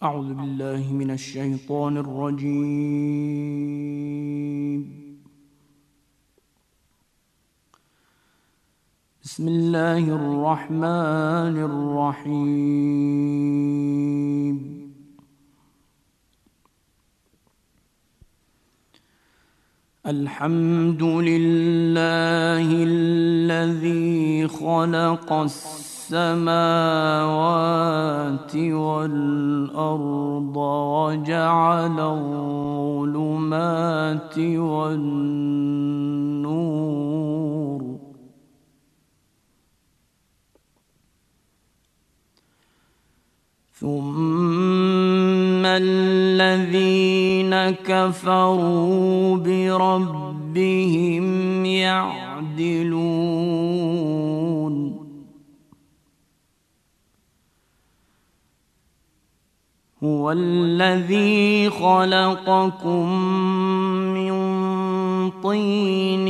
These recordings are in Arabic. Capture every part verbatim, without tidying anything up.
أعوذ بالله من الشيطان الرجيم. بسم الله الرحمن الرحيم. الحمد لله الذي خلق السماوات والأرض وجعل الظلمات والنور ثم الذين كفروا بربهم يعدلون. هو الذي خلقكم من طين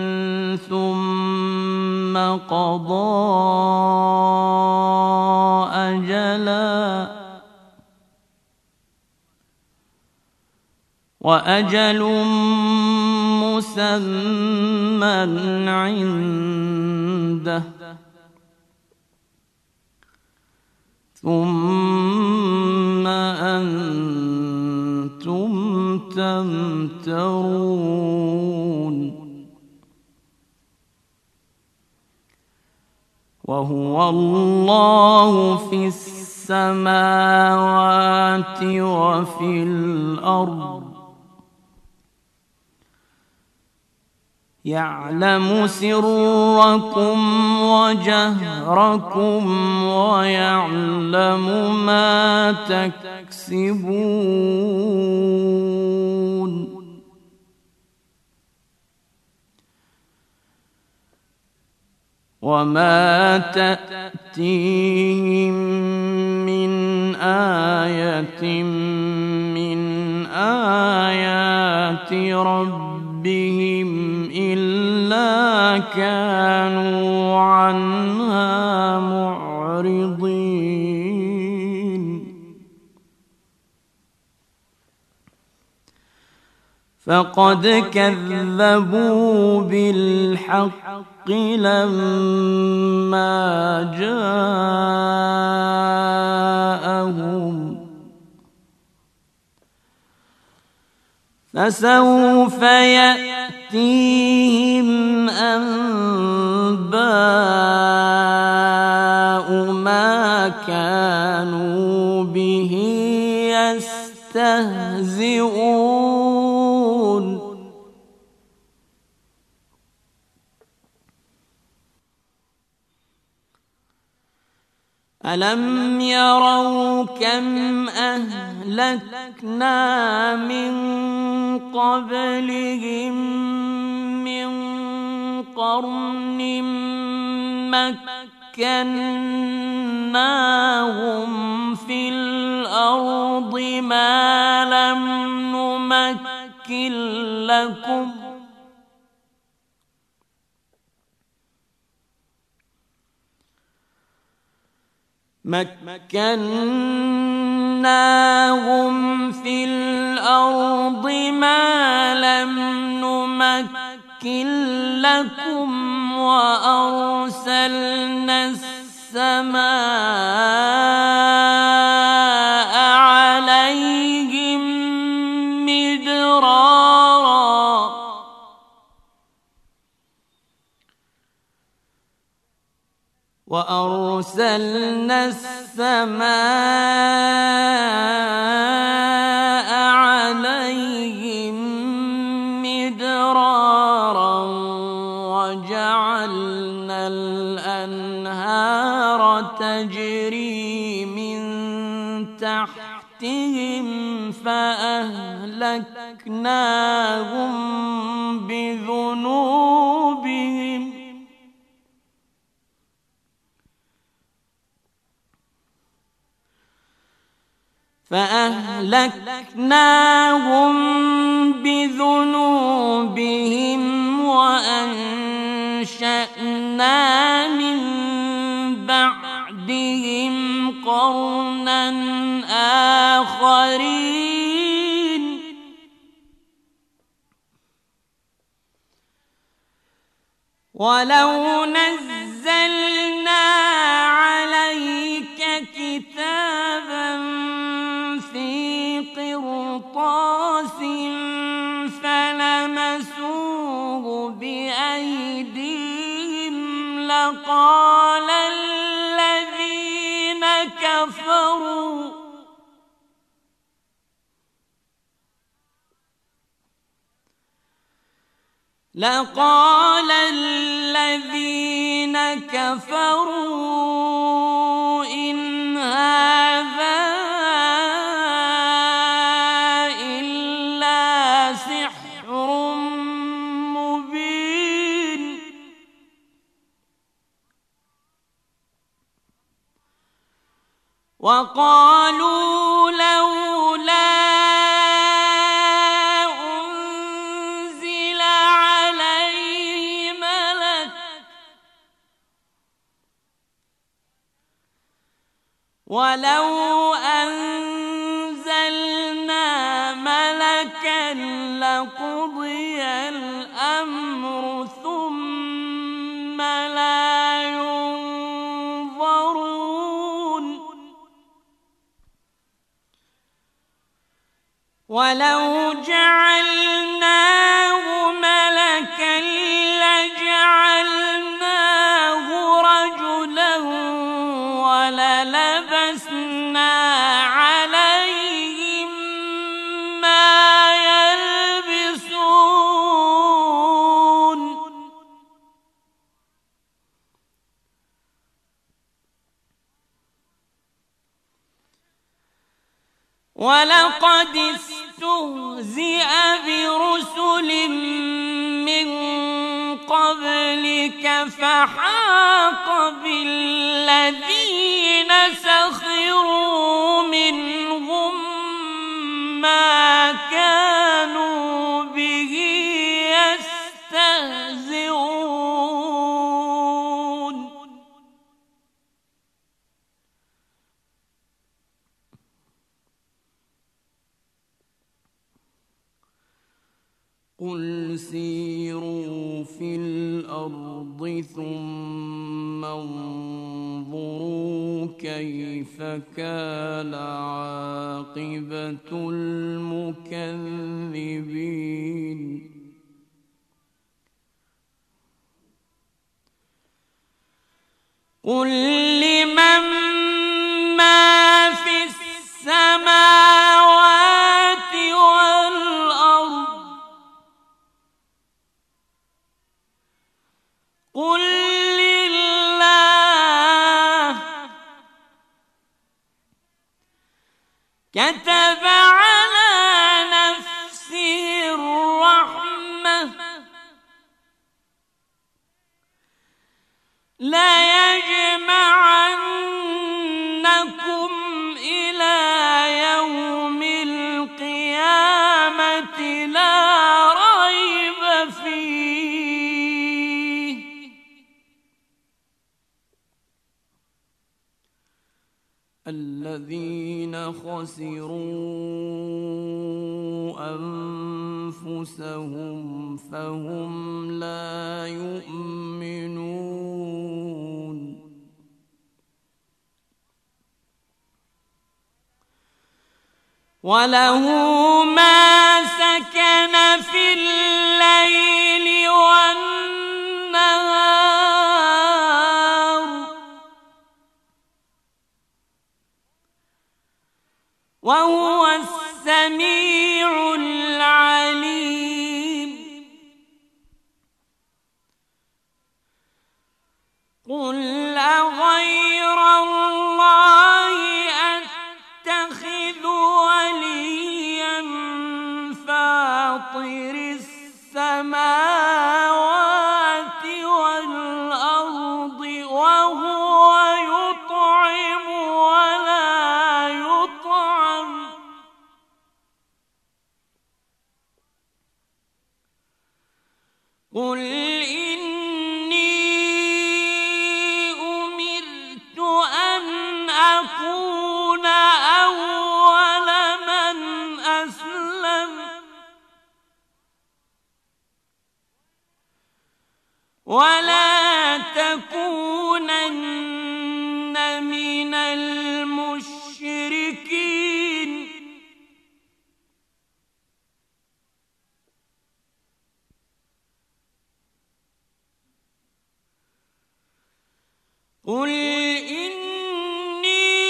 ثم قضى أجلا وأجل مسمى عنده ثم أنتم تمترون. وهو الله في السماوات وفي الأرض يعلم سركم وجهركم ويعلم ما تكسبون. وما تأتيهم من آية من آيات ربهم إلا كانوا عنها معرضين. فقد كذبوا بالحق لما جاءهم فسوف يأتيهم أنباء ما كانوا به يستهزئون. ألم يروا كم أهلكنا من قبلهم من قرن مكناهم في الأرض ما لم نمكن لكم مكناهم في الأرض ما لم نمكن لكم وأرسلنا السماء عليهم مدرارا وأرسلنا السماء عليهم مدرارا وجعلنا الأنهار تجري من تحتهم فأهلكناهم بذنوبهم فأهلكناهم بذنوبهم وأنشأنا من بعدهم قرنا آخرين ولو نزلنا عليك كتابا في قرطاس فلمسوه بأيديهم لقال الذين كفروا لقال الذين كفروا إن هذا إلا سحر مبين وقالوا لولا ولو أنزلنا ملكا لقضي الأمر ثم لا ينظرون ولو جعلناه ملكا لجعلناه رجلا وللبسنا عليهم ما يلبسون ولقد استهزئ برسل من قبلك فحاق بالذين سخروا منهم ما كانوا به يستهزئون قل سيروا في الأرض ثم انظروا كيف كان عاقبة المكذبين قل لمن ما في السماوات والأرض قل لله كتب على نفسه الرحمة ليجمعنكم إلى يوم القيامة لا ريب فيه الذين خسروا أنفسهم فهم لا يؤمنون وله ما سكن في الليل والنهار وهو السميع العليم قل أغير الله أتخذ وليا فاطر السماوات والأرض وهو يطعم ولا يطعم قل إني أمرت أن أكون أول ولا تكونن من المشركين قل إني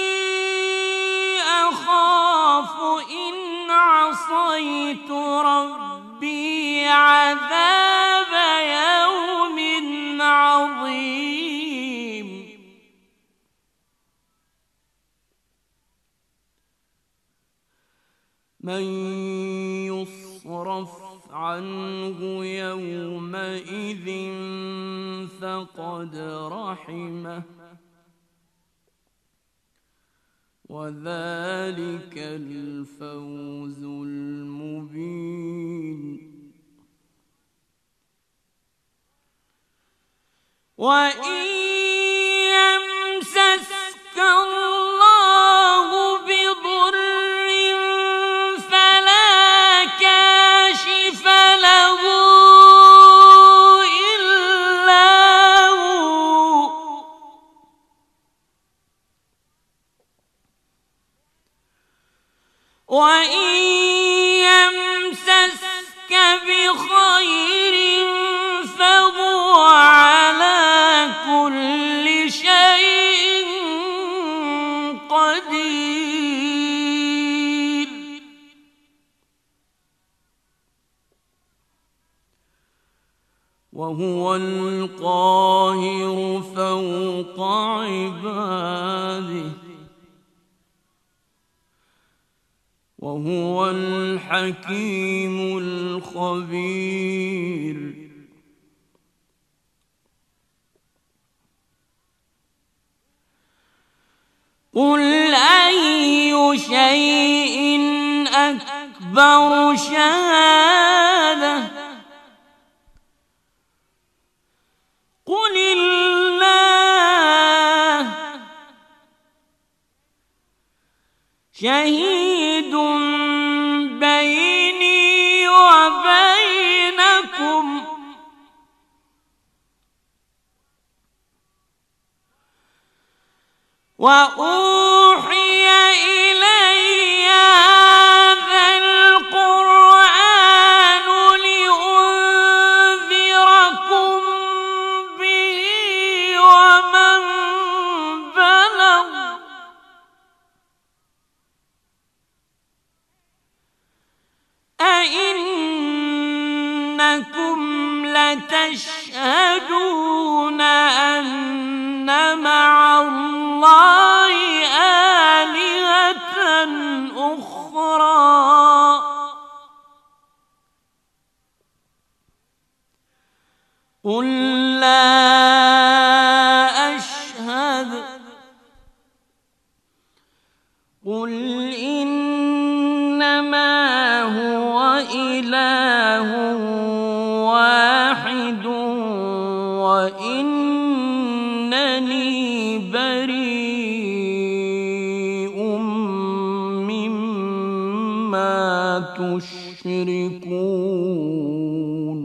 أخاف إن عصيت ربي عذاب يوم عظيم من يصرف عنه يومئذ فقد رحمه وذلك الفوز المبين وإن يمسسك الله بضر فلا كاشف له إلا هو وإن يمسسك بخير فهو على كل شيء قدير وهو القاهر فوق عباده وهو الحكيم الخبير قل أي شيء أكبر شهادة قل الله شهيد بيني وبينكم وأوحي إلي هذا القرآن لأنذركم به ومن بلغ أئنكم لتشهدون أن مع الله آلهة أخرى قل لا أشهد قل إنما هو إله واحد وإنني بريء مما تشركون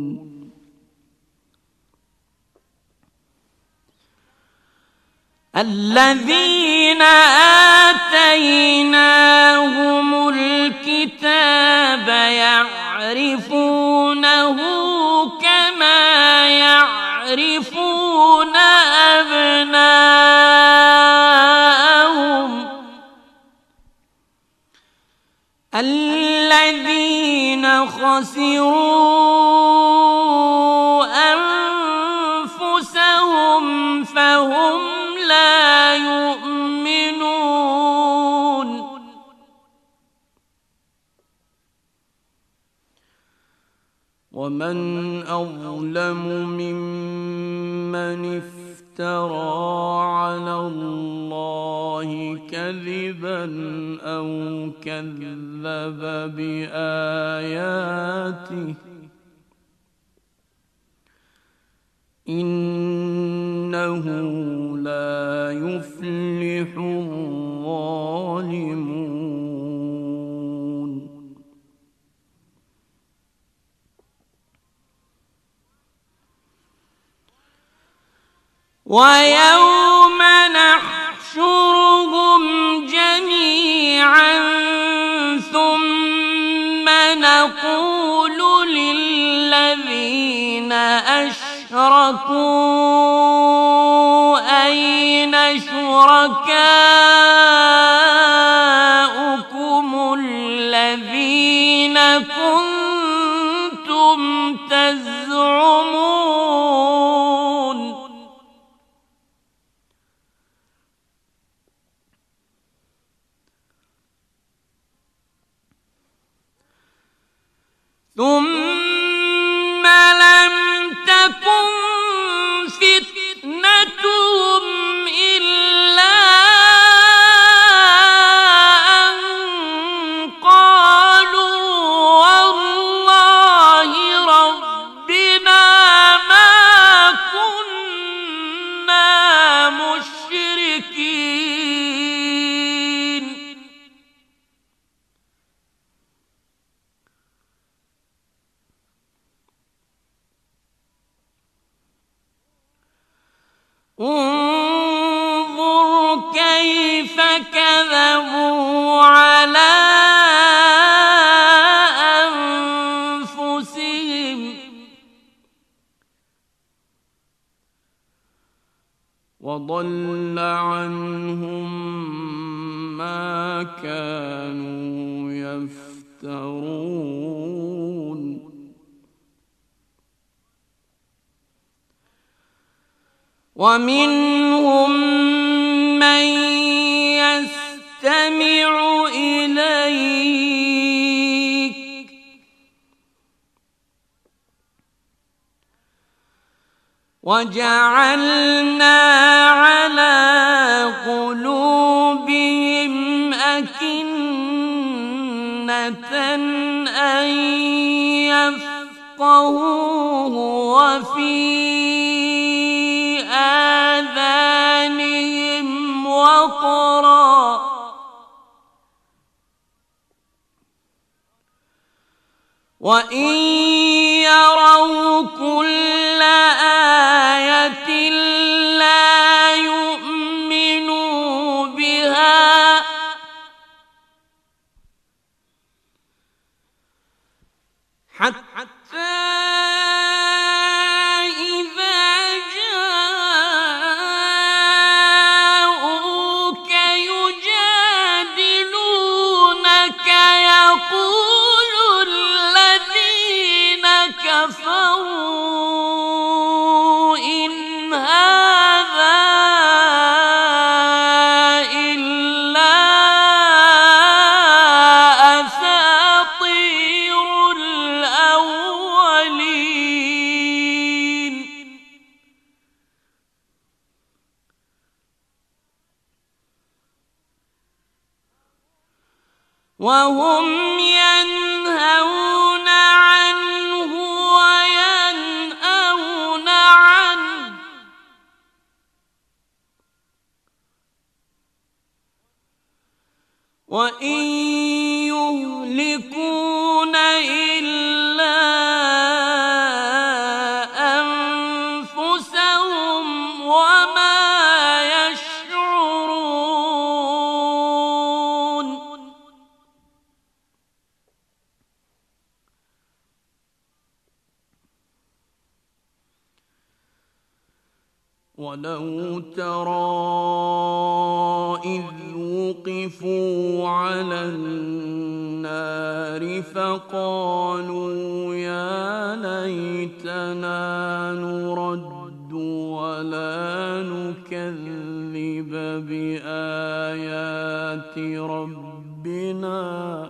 الذين آتيناهم الكتاب يعرفونه كما يعرفون أبناءهم الذين خسروا أنفسهم فهم لا يؤمنون ومن أظلم ممن افترى على الله كذبا أو كذب بآياته إنه لا يفلح الظالمون ويوم نحشرهم جميعا ثم نقول للذين أشركوا أين شركاؤكم الذين كنتم تزعمون ثم لم تكن فتنتهم إلا أن قالوا والله ربنا ما كنا مشركين انظر كيف كذبوا على أنفسهم وضل عنهم ما كانوا يفترون ومنهم من يستمع إليك وجعلنا على قلوبهم أكنة أن يفقهوه وفي آذانهم وقرا وإن يروا كل آية لا يؤمنوا بها حتى كفروا إن هذا إلا أساطير الأولين وهم ينهون عنه وينأون عنه وإن يهلكون إلا أنفسهم وما يشعرون ولو ترى إذ وقفوا على النار فقالوا يا ليتنا نرد ولا نكذب بآيات ربنا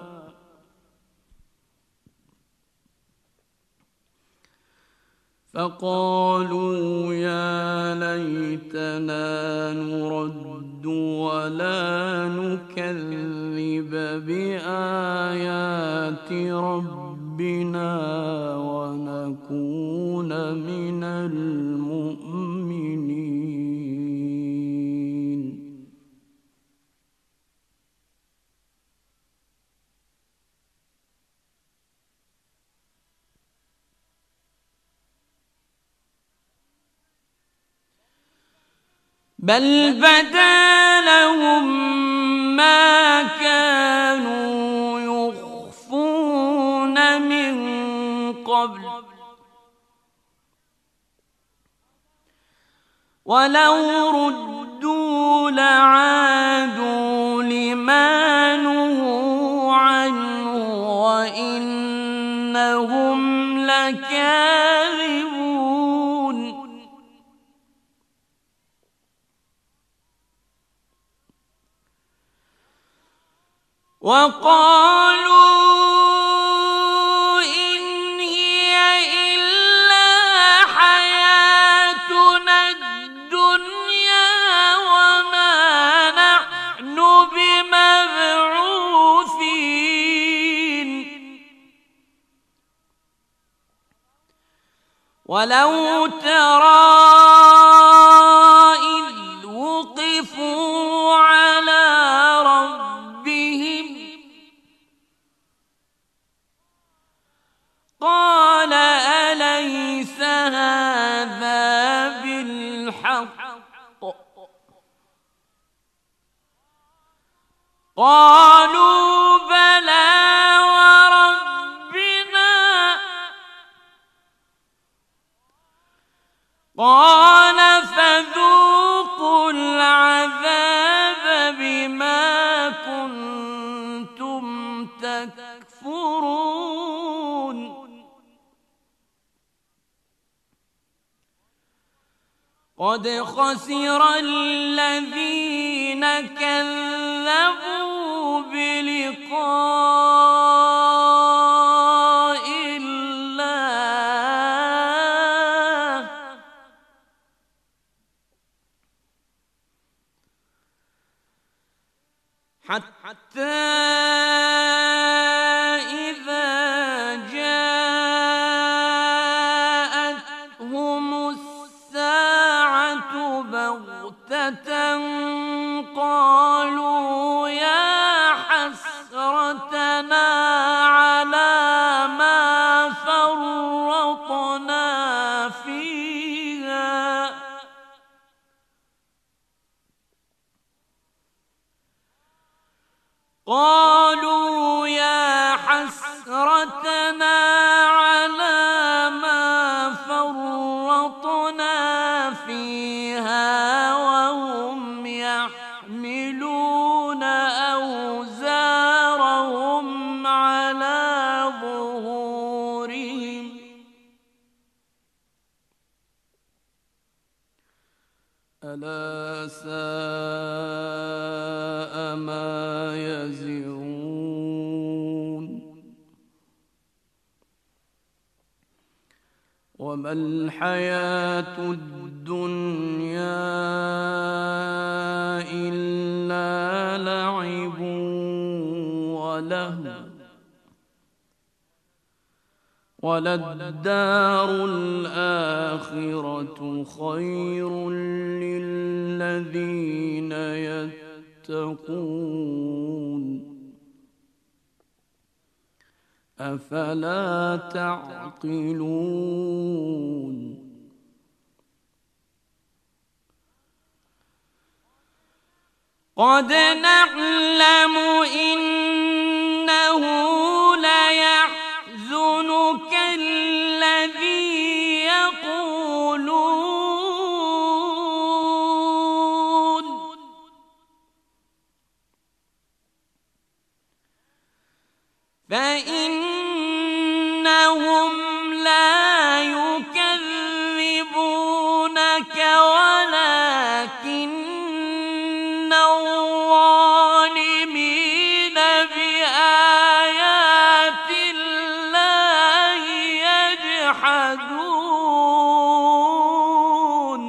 فقالوا يا ليتنا نرد ولا نكذب بآيات ربنا ونكون من المؤمنين بل بدا لهم ما كانوا يخفون من قبل ولو ردوا لعادوا لما نهوا عنه وإنهم لكاذبون وقالوا إن هي إلا حياتنا الدنيا وما نحن بمبعوثين ولو ترى إذ وقفوا على قال أليس هذا بالحق قالوا بلى وربنا قال فذوقوا العذاب بما كنتم تكفرون قد خسر الذين كذبوا بلقاء الله حتى قالوا يا حسرتنا على ما فرطنا فيها قالوا يا حسرتنا على ما فرطنا فيها يحملون أوزارهم على ظهورهم ألا ساء ما يزرون وما الحياة الدنيا إلا لعب ولهو وللدار الآخرة خير للذين يتقون أفلا تعقلون قد نعلم إنه ليحزنك الذي يقولون فإنهم لا يكذبونك ولكن الظالمين بآيات الله يجحدون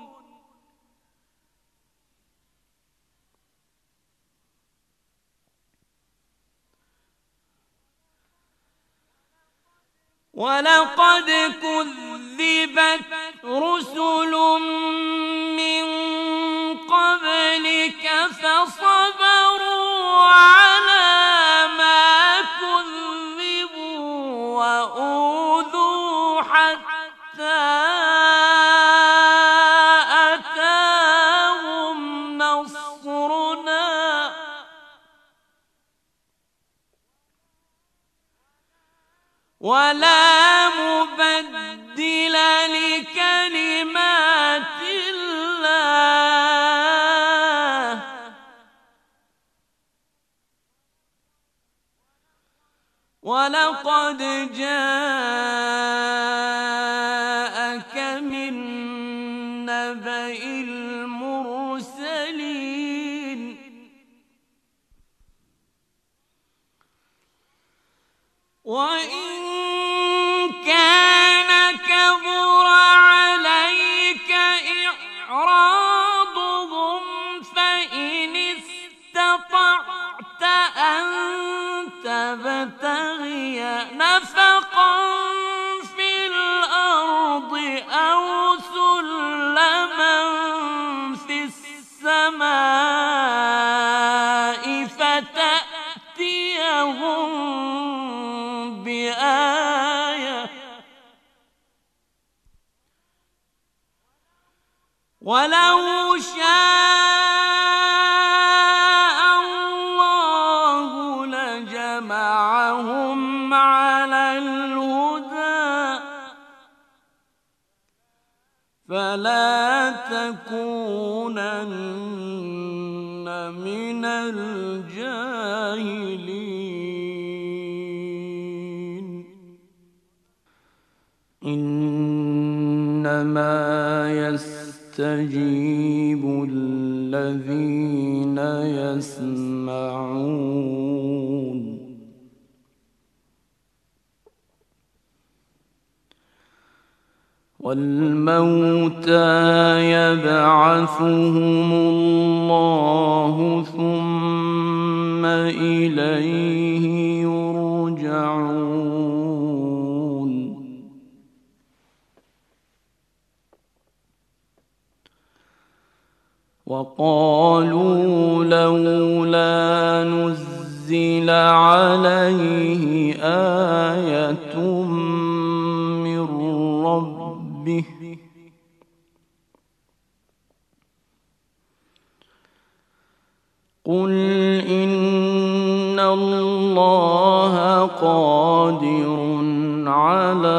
ولقد كذبت رسل من قبلك فصبروا على ما كذبوا وأوذوا حتى أتاهم ولا مبدل لكلمات الله ولقد جاءك من نبأ المرسلين وإن كان كبر عليك إعراضهم فإن استطعت أن تبتغي نفقا في الأرض أو سلما في السماء فتأتيهم بآية ولو شاء الله لجمعهم على الهدى فلا تكونن من الجاهلين إنما يستجيب الذين يسمعون والموتى يبعثهم الله ثم إليه يرجعون وقالوا لولا نزل عليه آية من ربه قل إن الله قادر على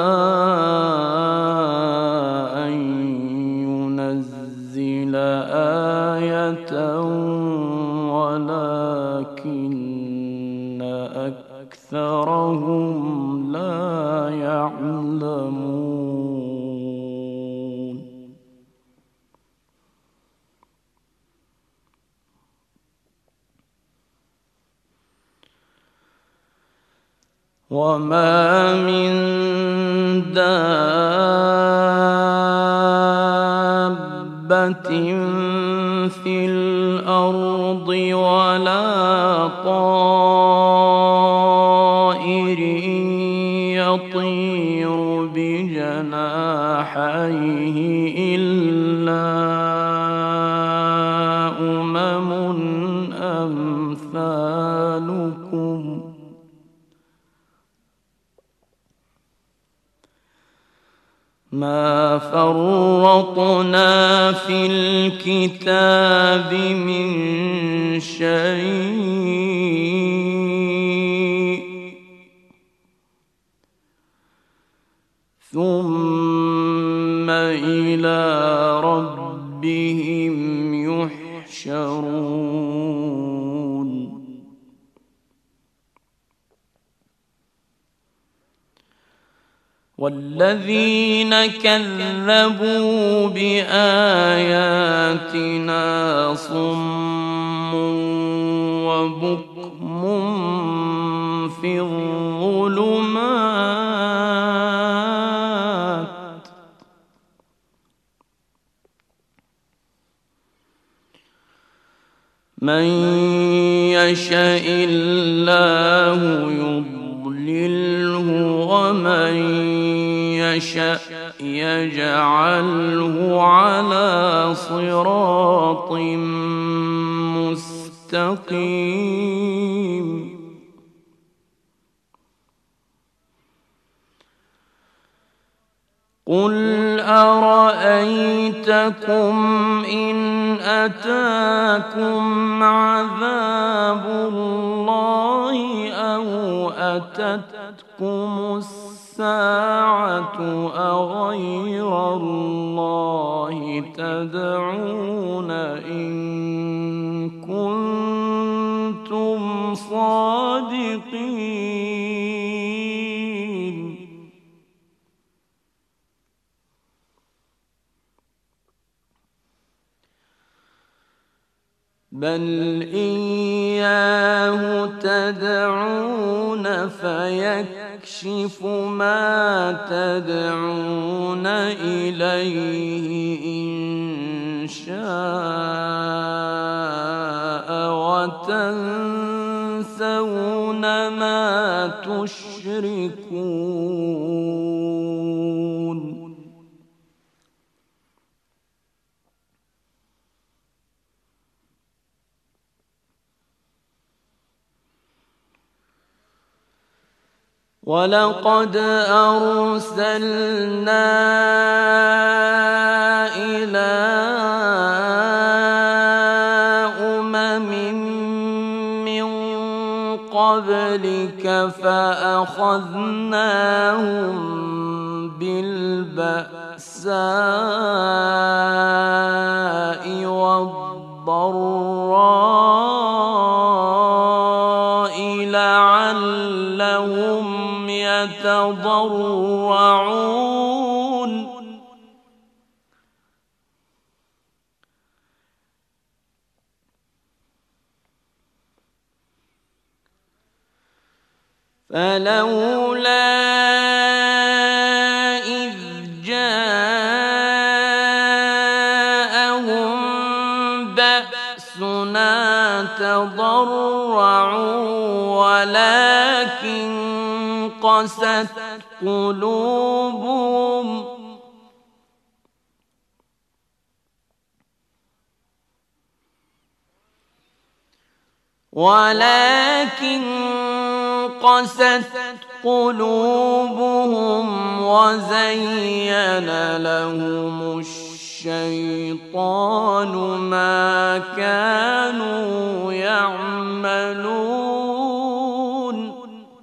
أن ينزل آية ولكن أكثرهم لا يعلمون وما من دابة في الأرض ولا طائر يطير بجناحيه إلا أمم أمثالكم ما فرطنا في الكتاب من شيء ثم إلى ربهم يحشرون والذين كذبوا بآياتنا صم وبكم في الظلمات من يشاء الله يضلله ومن يشاء يجعله على صراط مستقيم قل أرأيتكم إن أتاكم عذاب الله أو أتتكم الساعة أغير الله تدعون إن كنتم صادقين بل إياه تدعون فيكشف ما تدعون إليه إن شاء وتنسون ما تشركون ولقد أرسلنا إلى أمم من قبلك فأخذناهم بالبأساء والضراء لعلهم يتضرعون فلولا إذ جاءهم بأسنا تضرعوا ولكن قست قلوبهم ولكن قست قلوبهم وزين لهم الشيطان ما كانوا يعملون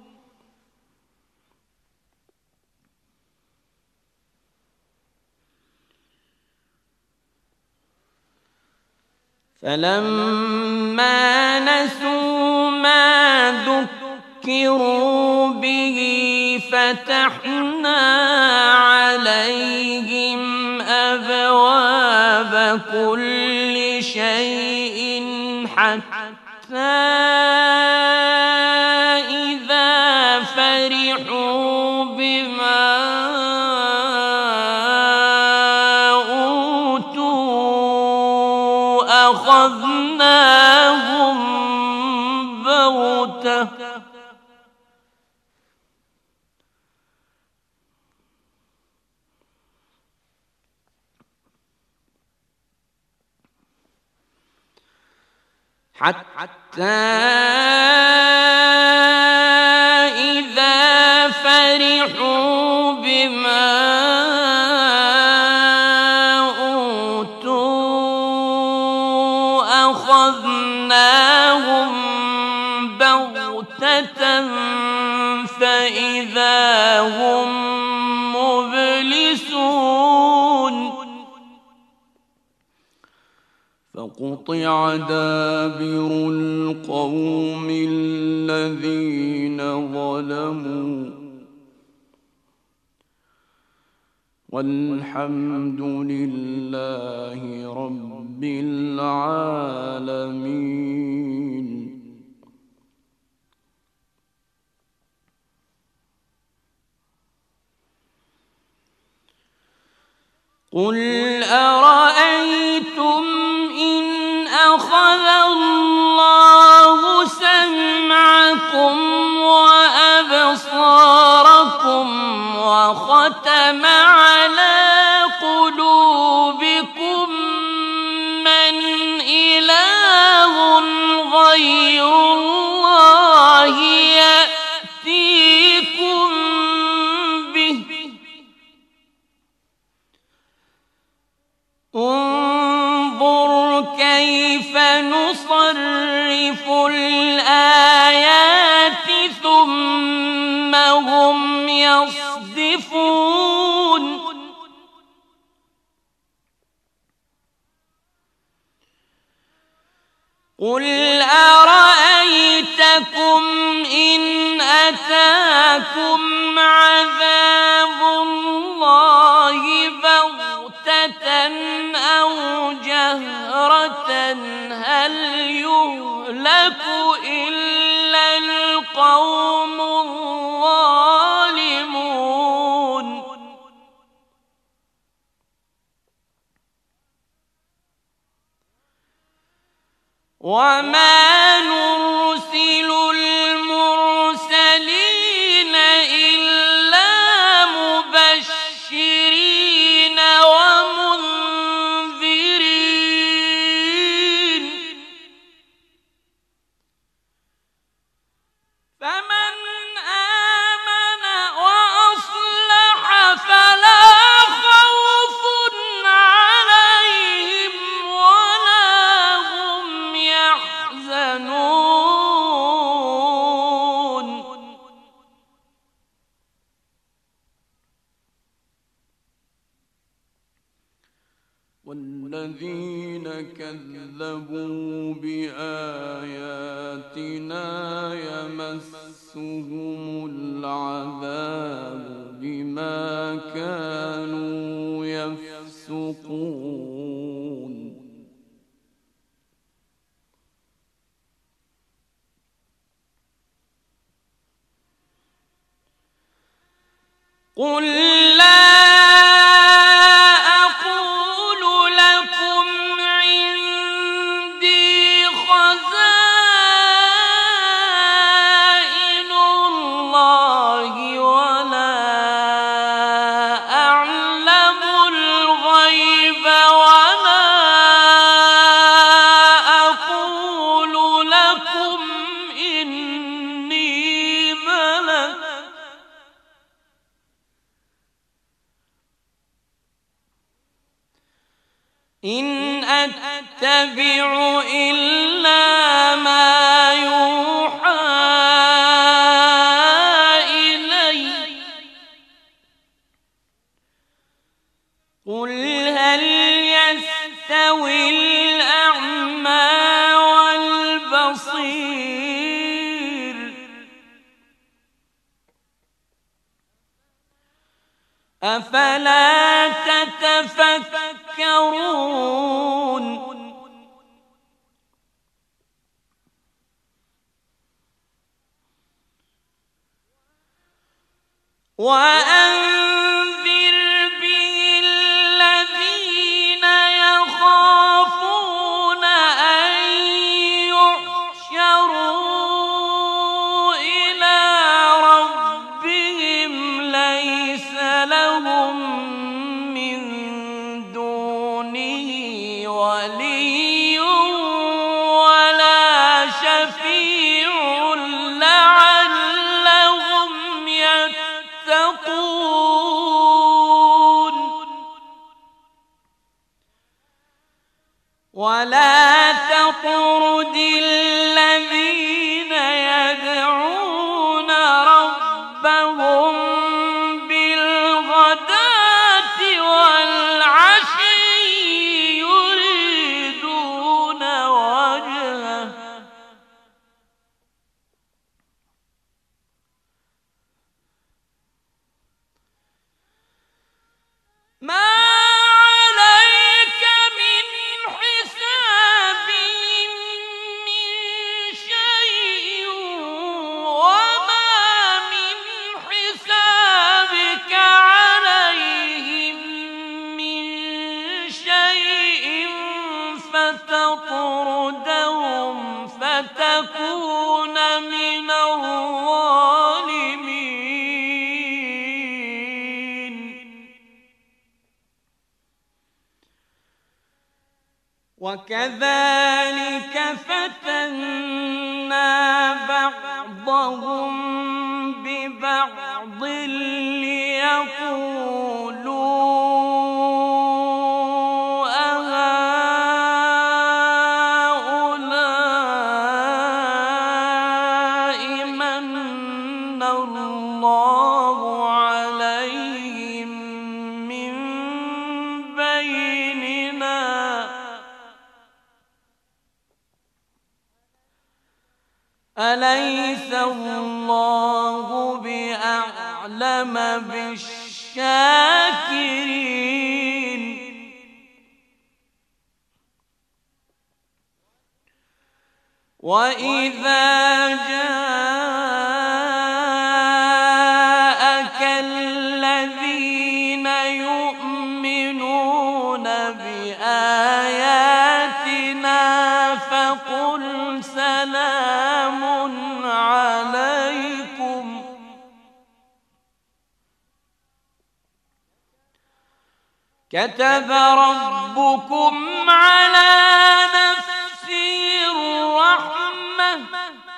فلما نسوا ما ذكروا به فتحنا عليهم أبواب كل شيء حتى إذا فرحوا بما أخذناهم بغتة حتى إذا فرحوا بما أخذناهم بغتة فإذا هم مبلسون فقطع دابر القوم الذين ظلموا والحمد لله رب العالمين. قل أرأيتم إن أخذ الله سمعكم وأبصاركم وختم على قلوبكم من إله غير الله يأتيكم به انظر كيف نصرف الآيات ثم يصدفون قل أرأيتكم إن أتاكم عذاب الله بغتة أو جهرة هل يهلك إلا القوم الظالمون وما نرسل المرسلين إلا مبشرين ومنذرين فمن آمن وأصلح فلا خوف عليهم ولا هم يحزنون والذين كذبوا بآياتنا يمسهم العذاب بما كانوا يفسقون قل لا أقول لكم عندي خزائن الله ولا أعلم الغيب ولا أقول لكم إني ملك إن أتبع إلا ما يوحى إلي قل هل يستوي الأعمى والبصير أفلا تتفكرون وأنذر به الذين يخافون أن يحشروا إلى ربهم ليس لهم من دونه ولي ولا شفيع لعلهم يتقون ولا تطرد الذين يدعون ربهم بالغداة والعشي يريدون وجهه ما عليك من حسابهم من شيء وما من حسابك عليهم من شيء فتطردهم فتكون من الظالمين وكذلك فتنا بعضهم ببعض ليقولوا أهؤلاء من الله عليهم بالشاكرين وإذا جاءك الذين يؤمنون بآياتنا فقل سلام عليكم كتب ربكم على نفسه الرحمة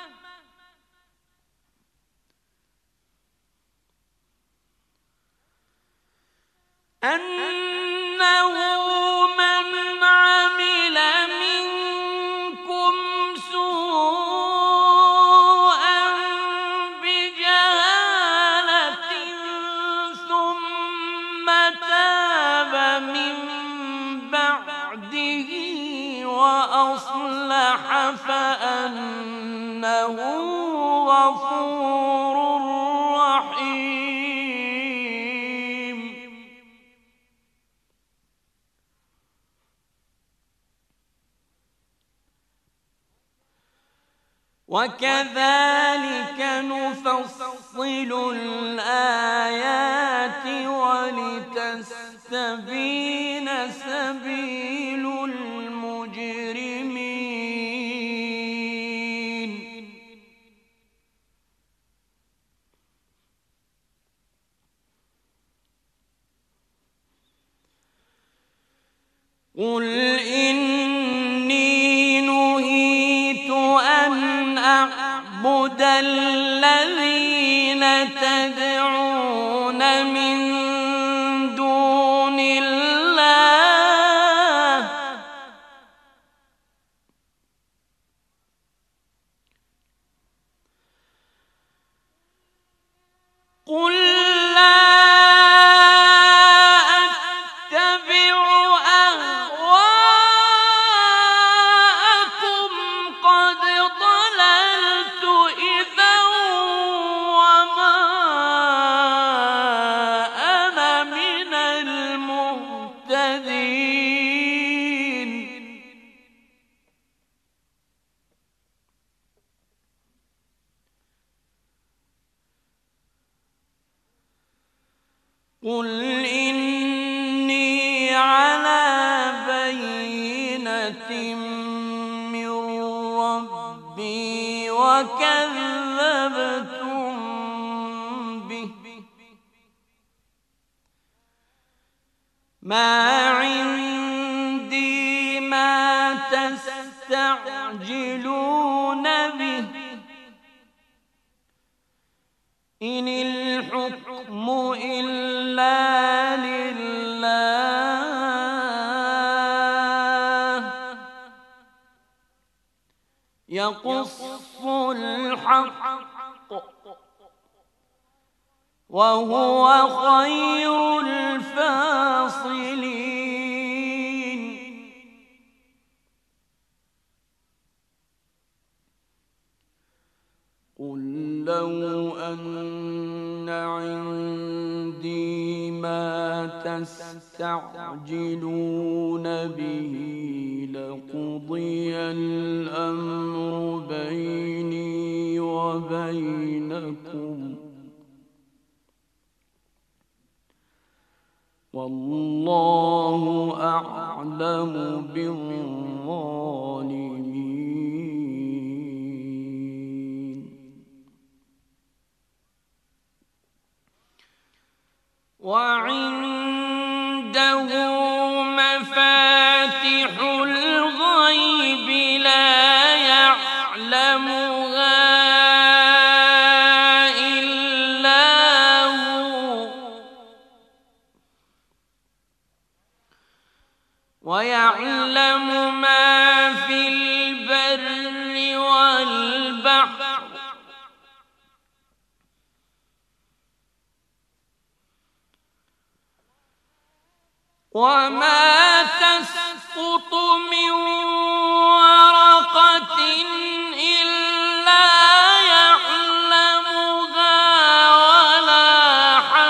أنه من عمل منكم سوءا بجهالة ثم تاب من بعده وأصلح فأنه غفور رحيم وكذلك نفصل الآيات ولتستبين سبيل المجرمين قل إني نهيت أن أعبد الذين تدعون من دون الله قل لا أتبع أهواءكم قد ضللت إذا وما أنا من المهتدين قل إني على بينة من ربي وكذبتم به ما عندي ما تستعجلون به إن الحكم إلا لله يقص الحق وهو خير الفاصلين قل لو أن عندي ما تستعجلون به لقضي الأمر بيني وبينكم والله أعلم بالظالمين وعنده مفاتح الغيب لا يعلمها إلا هو ويعلم ما في البر والبحر وما تسقط من ورقة إلا يعلمها ولا حبة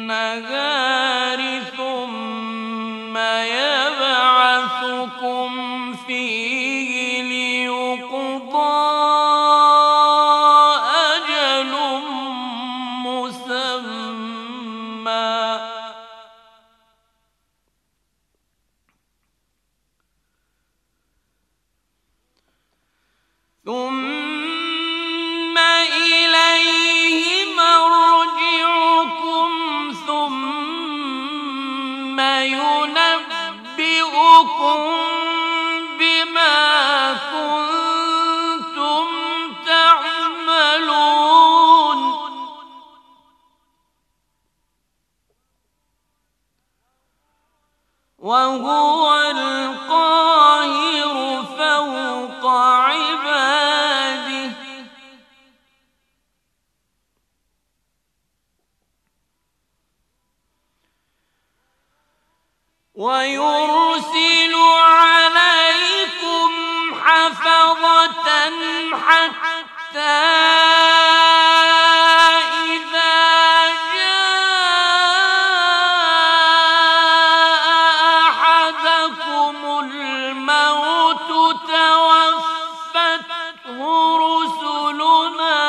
النهار ثم يبعثكم فيه ليقضى أجل مسمى ثم إليه مرجعكم ثم ينبئكم بما كنتم تعملون وهو القاهر فوق عباده ويرسل عليكم حفظة حتى إذا جاء أحدكم الموت توفته رسلنا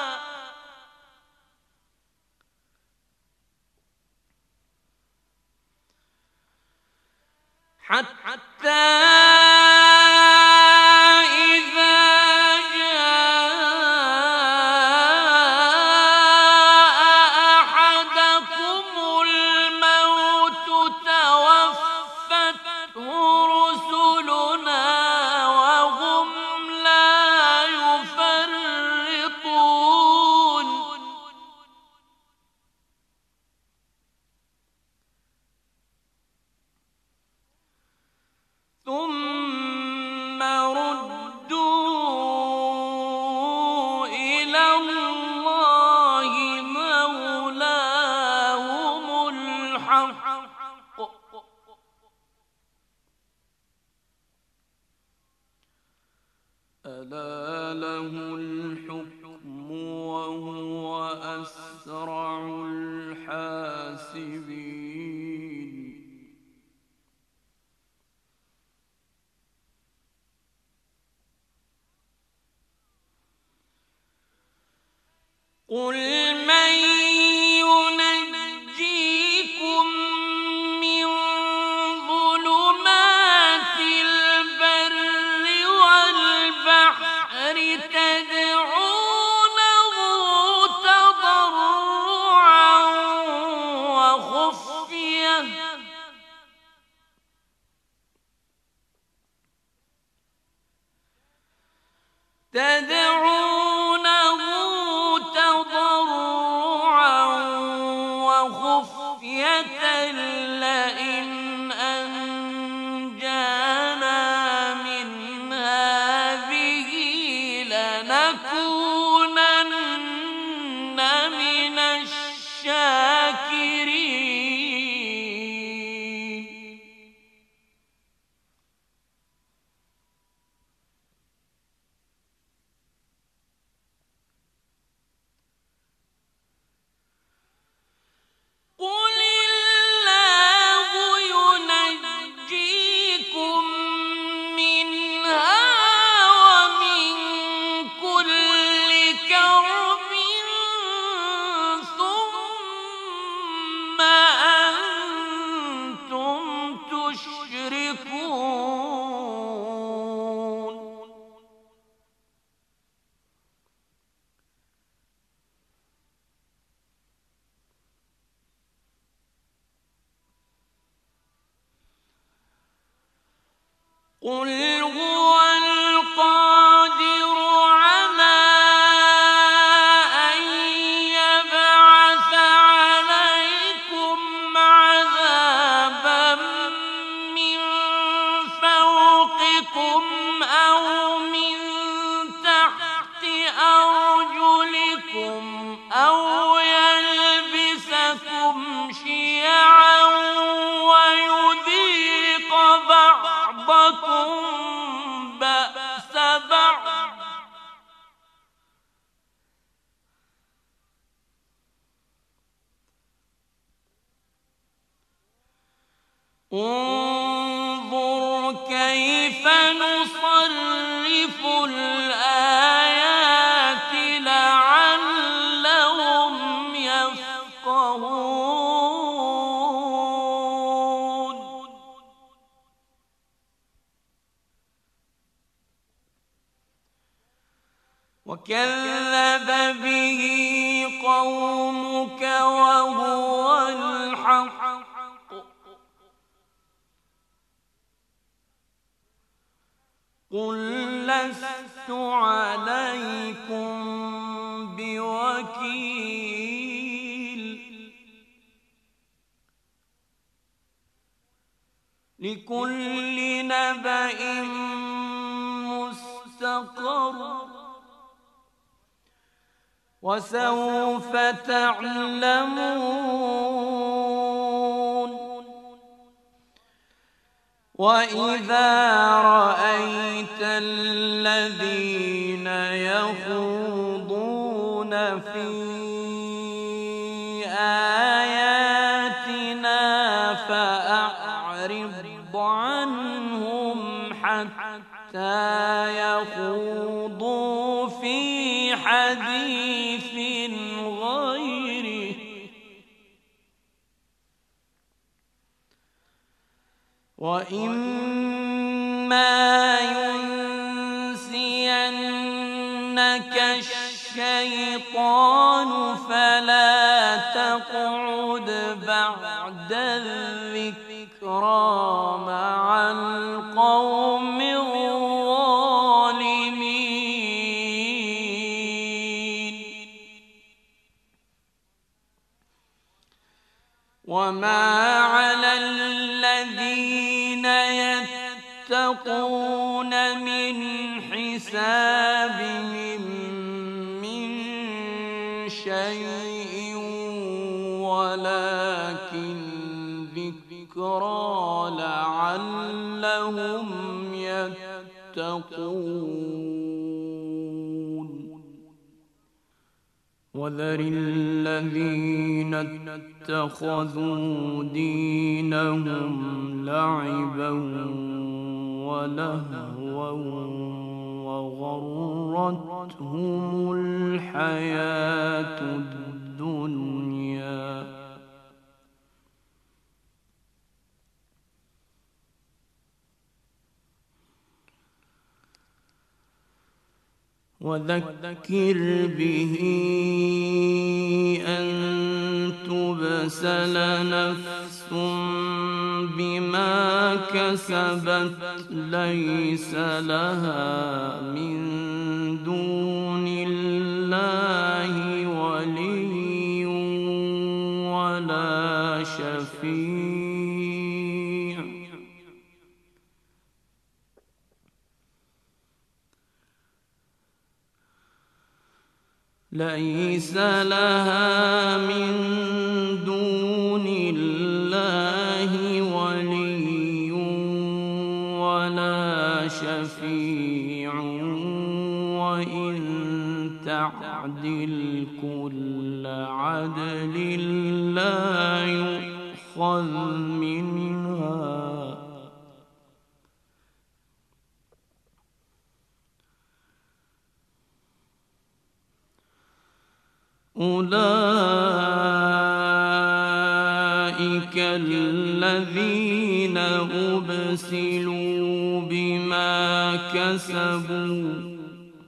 حتى إذا جاء أحدكم الموت توفته رسلنا وهم لا يفرطون ثم ردوا إلى الله مولاهم الحق ألا له الحكم وهو أسرع الحاسبين قل من ينجيكم من ظلمات البر والبحر تدعونه تضرعا وخفية تدعونه تضرعا وخفية لئن أنجانا من هذه لنكونن من الشاكرين قل الله ينجيكم منها ومن كل كرب ثم أنتم تشركون قل هو القادر على أن يبعث عليكم عذابا من فوقكم أو من تحت أرجلكم أو يلبسكم شيعا ويذيق بعضكم بأس بعض انظر كيف نصرف الآيات لعلهم يفقهون وكذب به قومك وهو الحق قل لست عليكم بوكيل لكل نبأ مستقر وسوف تعلمون وإذا رأيت الذين يخوضون في آياتنا فأعرض عنهم حتى يخوضوا في حديث غيره وإما ينسينك الشيطان فلا تقعد بعد الذكرى مع القوم الظالمين وما على الذين يتقون من حسابهم من شيء ولكن ذكرى لعلهم يتقون وذر الذين اتخذوا دينهم لعبا ولهوا وغرتهم الحياة الدنيا وذكر به أن تبسل نفس بما كسبت ليس لها من دون الله ولي ولا شفيع ليس لها من دون الله ولي ولا شفيع وإن تعدل كل عدل لا يؤخذ منها أولئك الذين أبسلوا بما كسبوا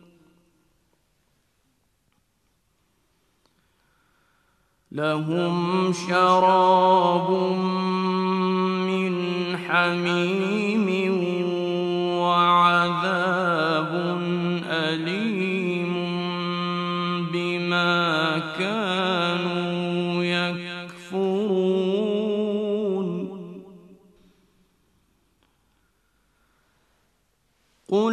لهم شراب من حميم وعذاب أليم بما كانوا يكفرون قل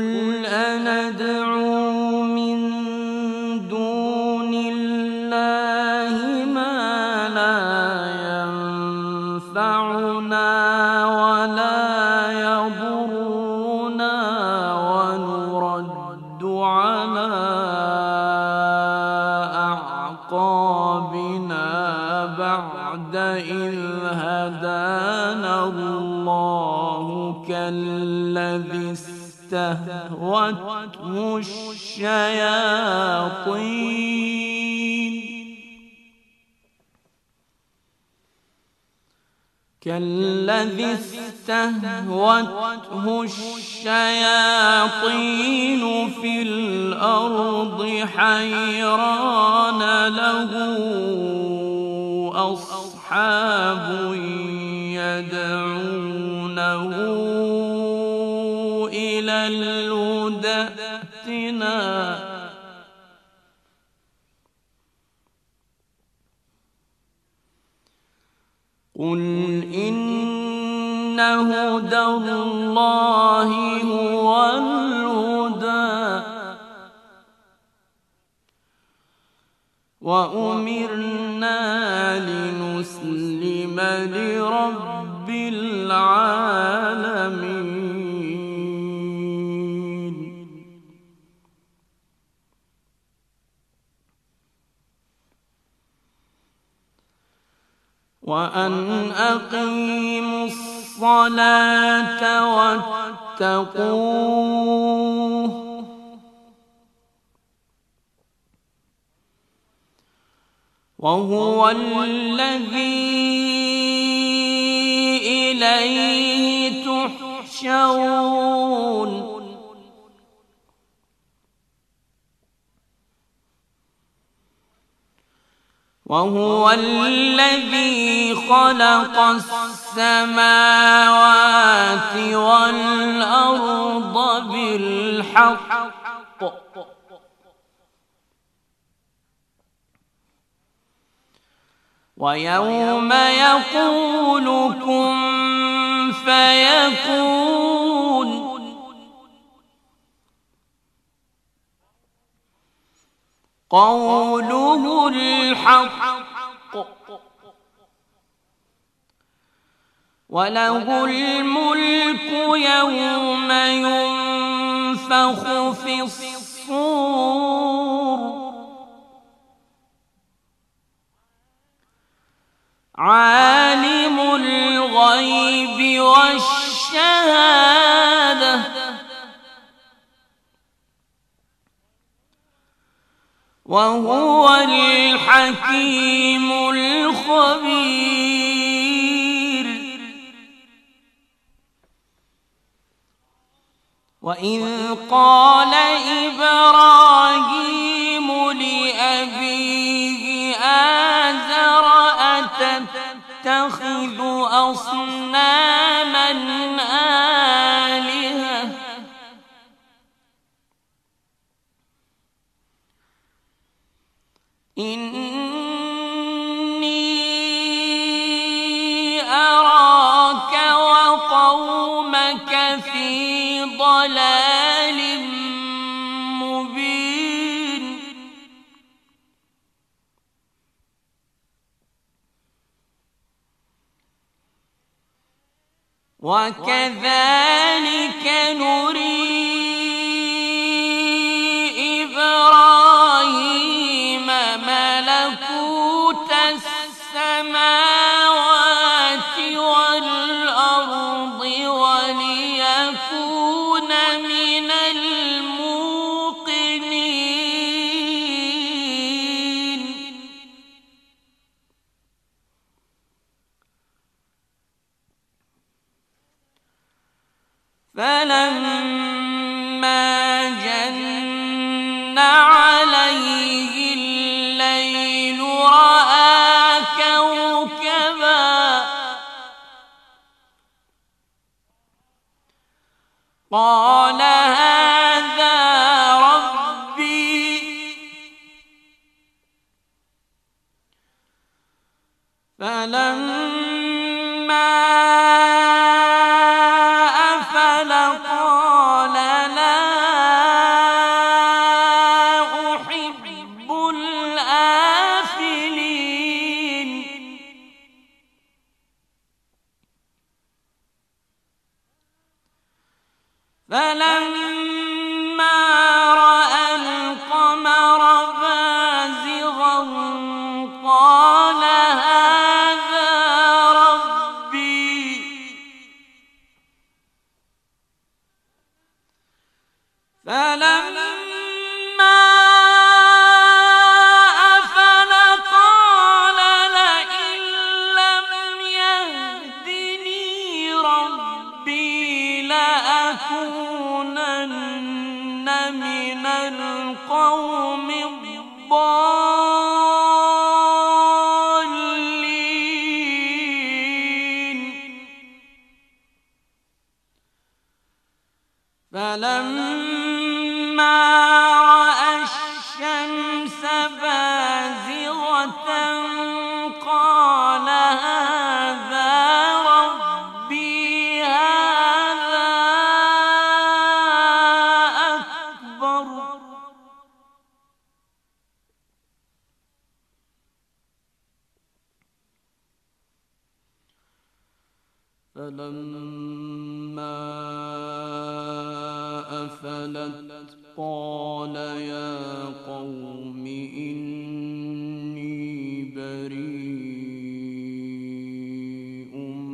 أندعو من دون الله ما لا ينفعنا ولا يضرنا ونرد على أعقابنا بعد إذ هدانا الله كالذي استهوته الشياطين كالذي استهوته الشياطين في الأرض حيران له أصحاب يدعونه إلى الهدى ائتنا قل إن هدى الله هو الهدى وأمرنا لنسلم لرب العالمين وأن أقيموا الصلاة واتقوه وهو الذي إليه تحشرون وهو الذي خلق السماوات والأرض بالحق ويوم يقول كن فيكون قوله الحق وله الملك يوم ينفخ في الصور عالم الغيب والشهادة وهو الحكيم الخبير وإذ قال إبراهيم لأبيه آزر أتتخذ أصناما آلهة إني أراك وقومك في ضلال مبين وكذلك نري إبراهيم ملكوت السماوات والأرض وليكون من الموقنين فلما جن عليه الليل رأى كوكبا قال هذا ربي فلما أفل قال لا أحب الآفلين فلما رأى القمر بازغا قال هذا ربي لأكونن من القوم الضالين. فلما رأى الشمس بازغة قال هذا ربي هذا أكبر. فلما أفلت قال يا قوم إني بريء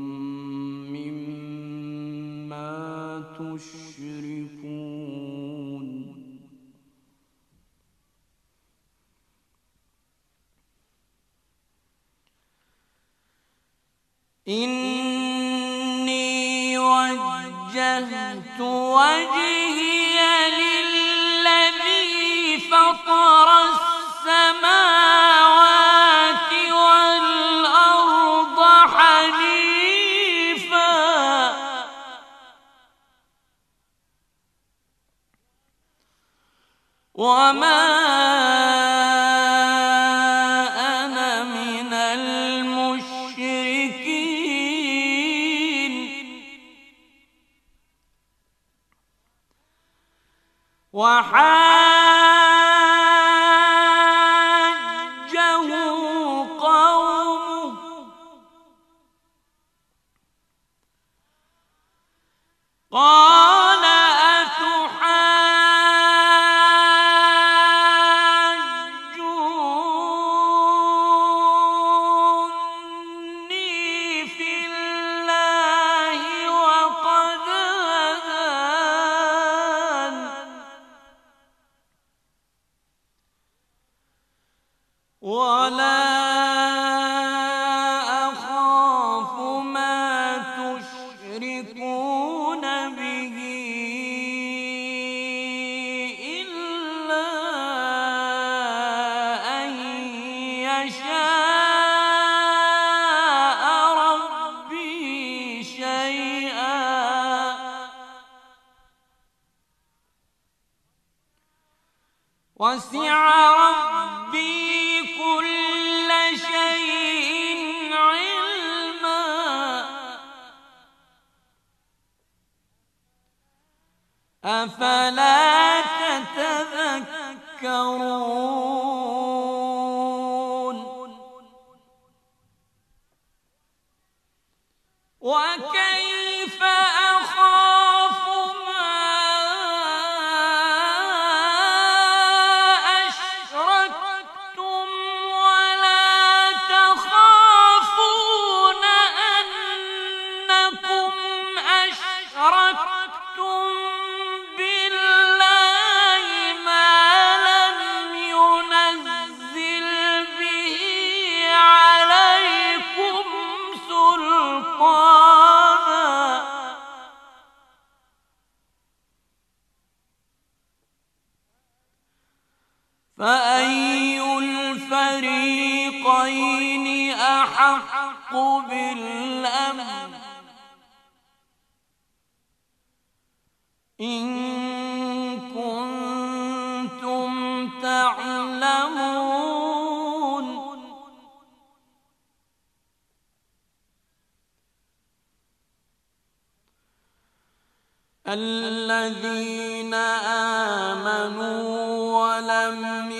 مما تشركون. إني وجهت وجهي للذي فطر السماوات والأرض حنيفا وما أنا من المشركين. وحاجه قومه قال أتحاجوني في الله وقد هدان ولا أخاف ما تشركون به إلا أن يشاء ربي شيئا وسع ربي كل شيء علما أفلا تتذكرون. وكيف أخاف ما أشركتم ولا تخافون أنكم أشركتم بالله ما لم ينزل به عليكم سلطانا فأي الفريقين أحق بالأمن إن كنتم تعلمون. الذين آمنوا ولم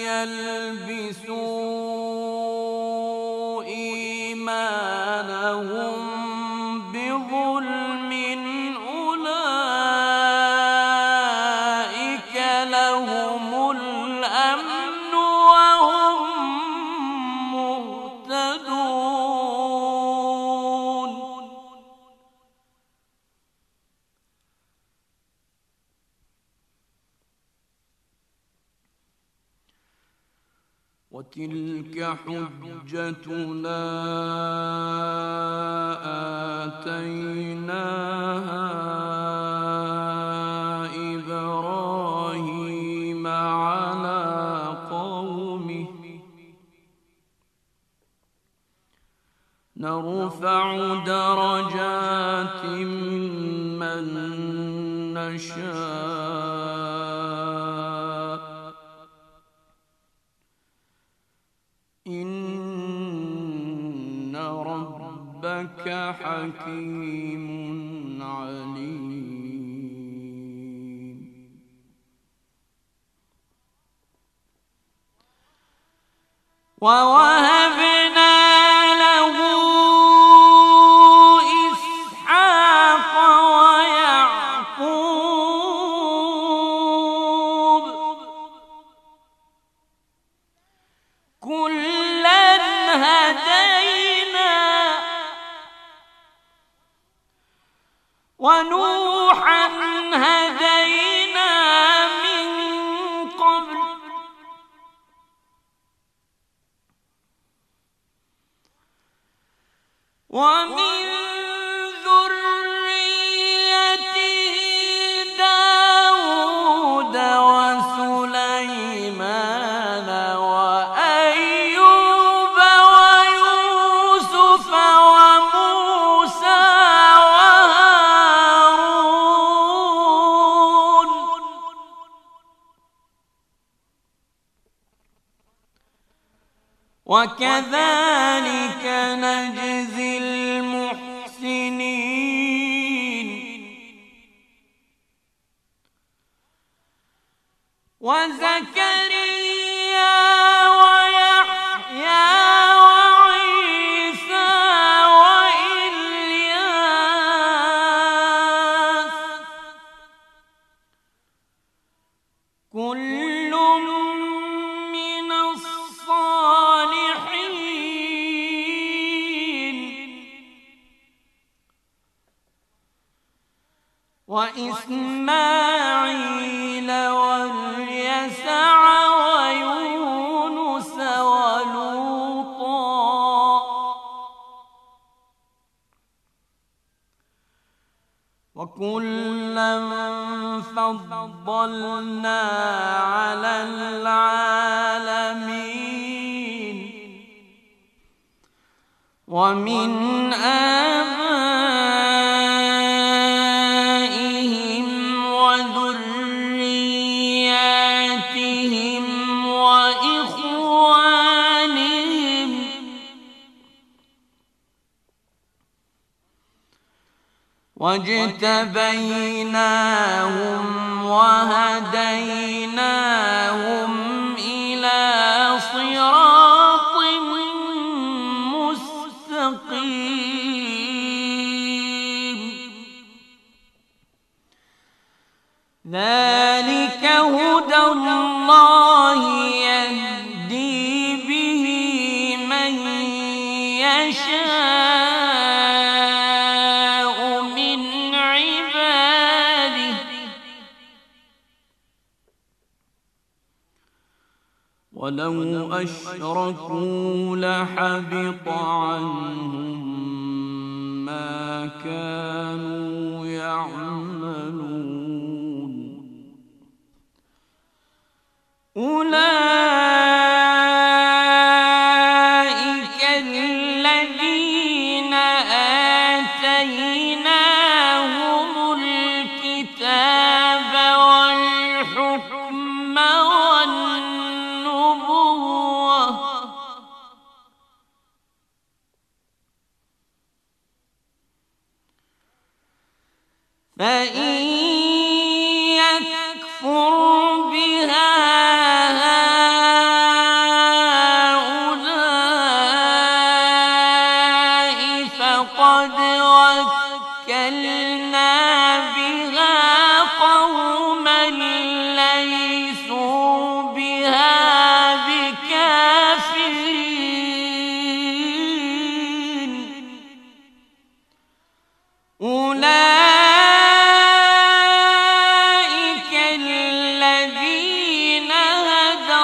يلبسوا إيمانهم بظلم أولئك لهم الأمن وهم مهتدون. وتلك حجتنا آتيناها درجات من نشاء إن ربك حكيم عليم. ووهبنا له إسحاق ويعقوب كلا هدينا ونوحا هدينا من قبل ومن ذريته داود وسليمان وأيوب ويوسف وموسى وهارون وكذلك نجزي المحسنين. وزكريا ويحيى وعيسى وإلياس كل من الصالحين. وإسماعيل واليسع ويونس ولوطا وكلا فضلنا على العالمين. ومن آبائهم وذرياتهم وإخوانهم واجتبيناهم وهديناهم إلى صراط مستقيم. ذلك هدى الله يهدي به من يشاء من عباده ولو أشركوا لحبط عنهم ما كانوا يعملون. أولئك الذين آتيناهم الكتاب والحكم والنبوة فإن يكفر بها فقد وكلنا بها قوما ليسوا بها بكافرين. أولئك الذين هدى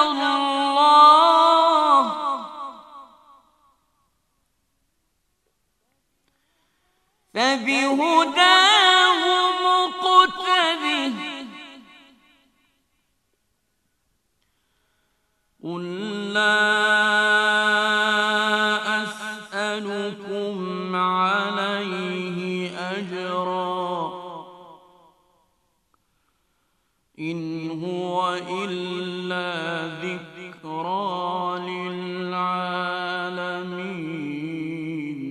الله فبهداه مقتده. قل لا أسألكم عليه إن هو إلا ذكرى للعالمين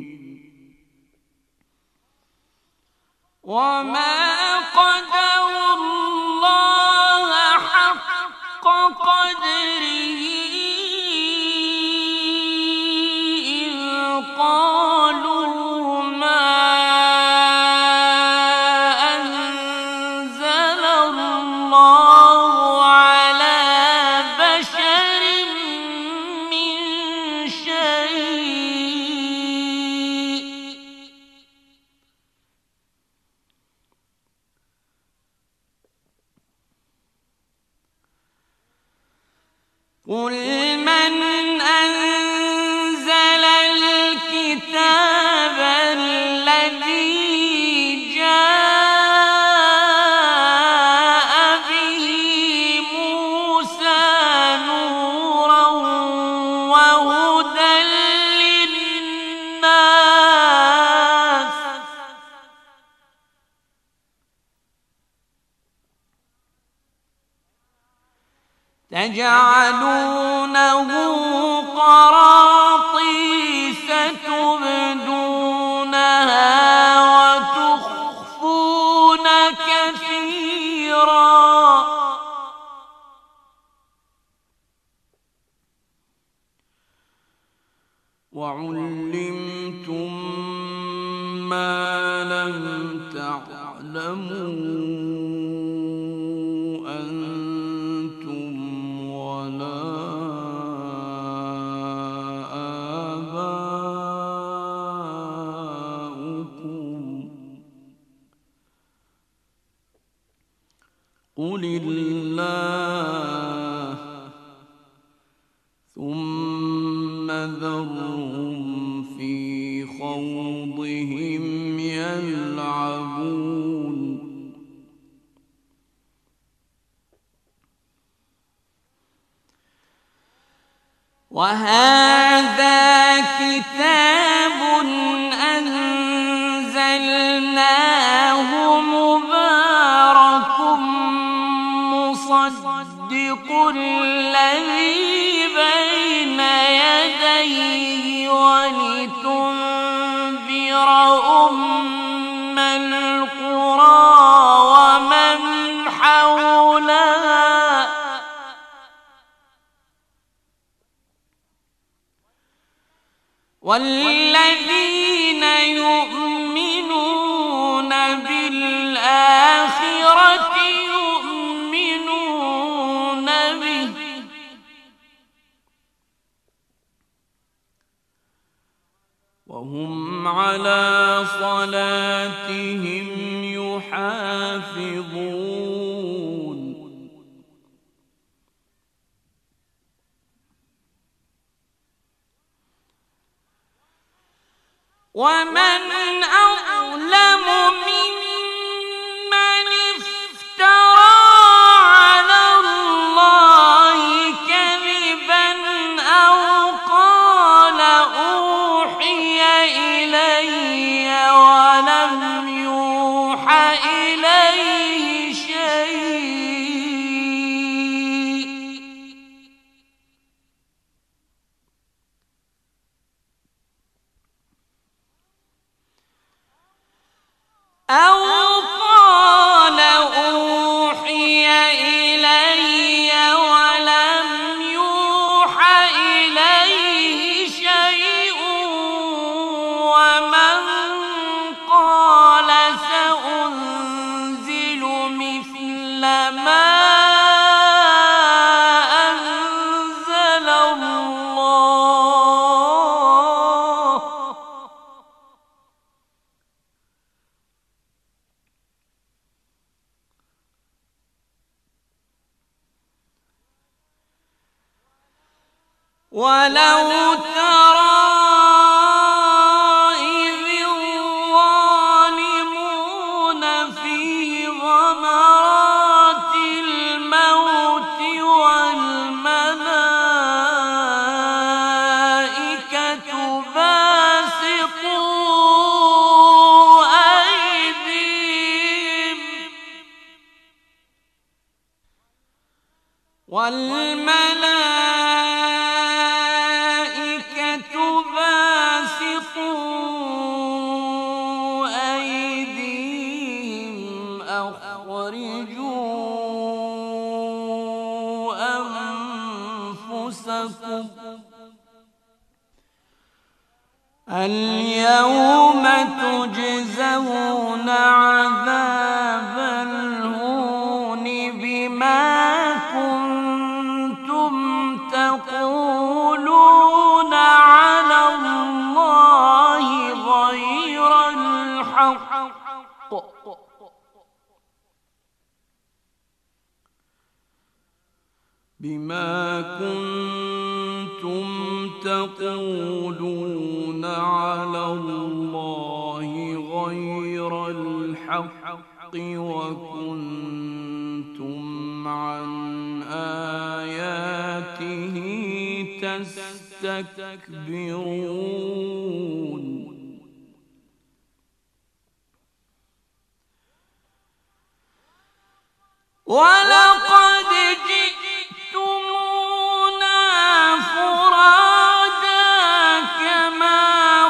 وما قدروا الله حق قدره إذ قالوا ما أنزل الله على بشر من شيء قل من أنزل الكتاب الذي جاء به موسى نورا وهدى للناس تجعلونه قراطيس تبدونها وتخفون كثيرا وعلمتم ما لم تعلموا قل الله ثم ذرهم في خوضهم يلعبون وهذا كتاب أنزلناه مبارك مصدق الذي بين يديه ولتنذر أم القرى ومن حولها والذين يؤمنون بالآخرة يؤمنون به وهم على صلاتهم يحافظون ومن أظلم ممن افترى على الله كذبا أو قال أوحي إلي ولم يوحى إليه شيء أو قال أوحي إلي ولم يوحى إليه شيء ومن قال سأنزل مثل ما أنزل الله ولو ترى إذ الظالمون في غمرات الموت والملائكة باسطوا أيديهم والملائكة باسطوا أيديهم أخرجوا أنفسكم اليوم تجزون عذاب الهون بما كنتم تقولون على الله غير الحق بما كنتم تقولون على الله غير الحق وكنتم عن آياته تستكبرون ولقد جئتمونا فرادا كما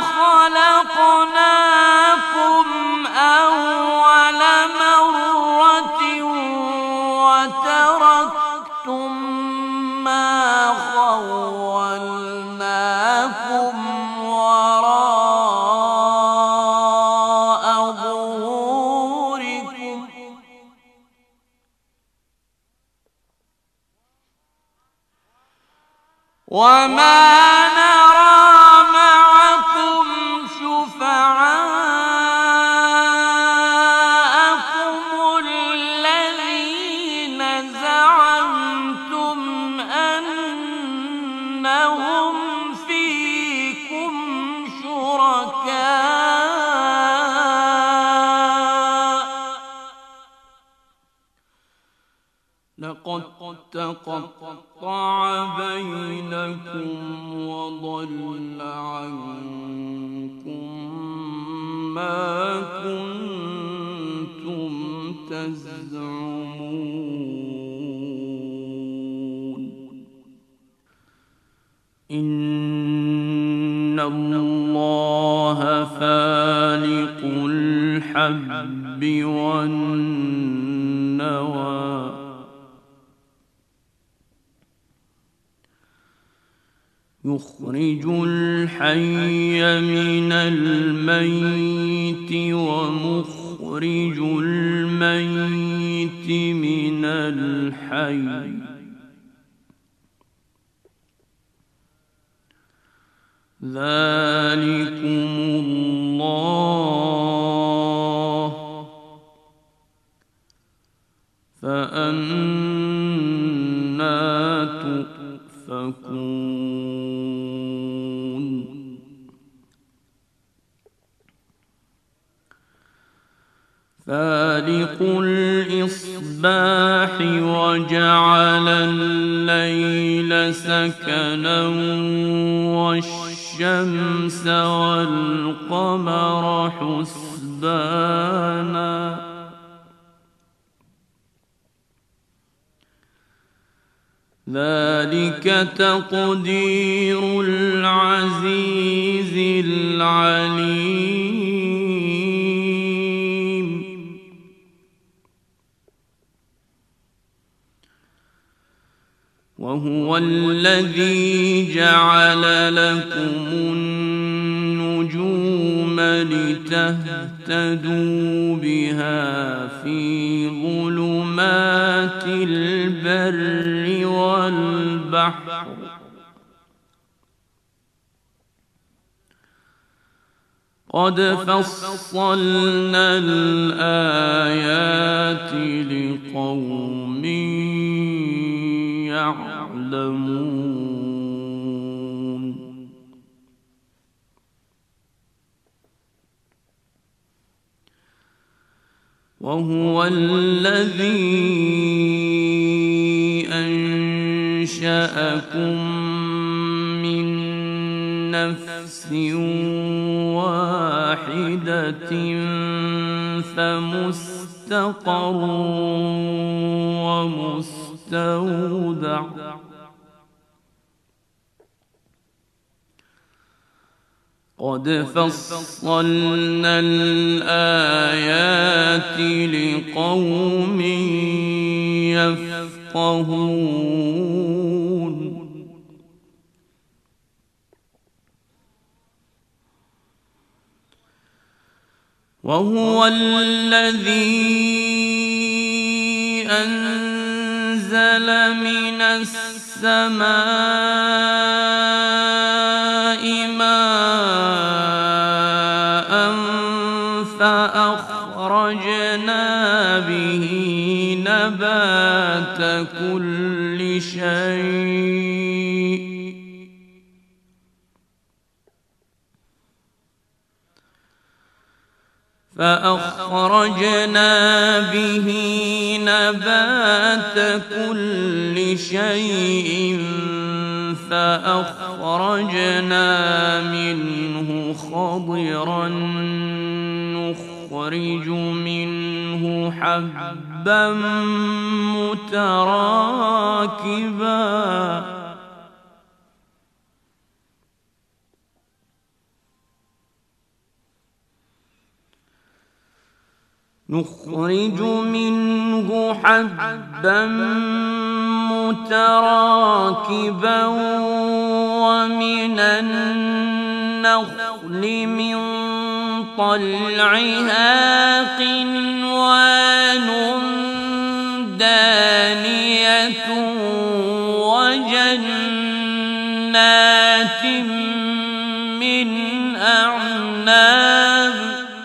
خلقناكم أول مرة وتركتم ما خولناكم وراء ظهوركم وما نرى معكم شفعاءكم الذين زعمتم أنهم فيكم شركاء لقد تقطع بينكم وضل عنكم ما كنتم تزعمون إن الله فالق الحب والنوى يخرج الحي من الميت ومخرج الميت من الحي ذلكم الله فأنى تؤفكون فالق الإصباح وجعل الليل سكنا والشمس والقمر حسبانا ذلك تقدير العزيز العليم وهو الذي جعل لكم النجوم لتهتدوا بها في ظلمات البر والبحر قد فصلنا الآيات لقوم يعلمون وهو الذي أنشأكم من نفس واحدة فمستقر ومستودع مستودع قد فصلنا الآيات لقوم يفقهون وهو الذي أنزل من السماء ماء فأخرجنا به نبات كل شيء فأخرجنا به نبات كل شيء فأخرجنا منه خضرا نخرج منه حبا متراكبا نخرج منه حبا متراكبا ومن النخل من طلعها قنوان دانية وجنات من أعناب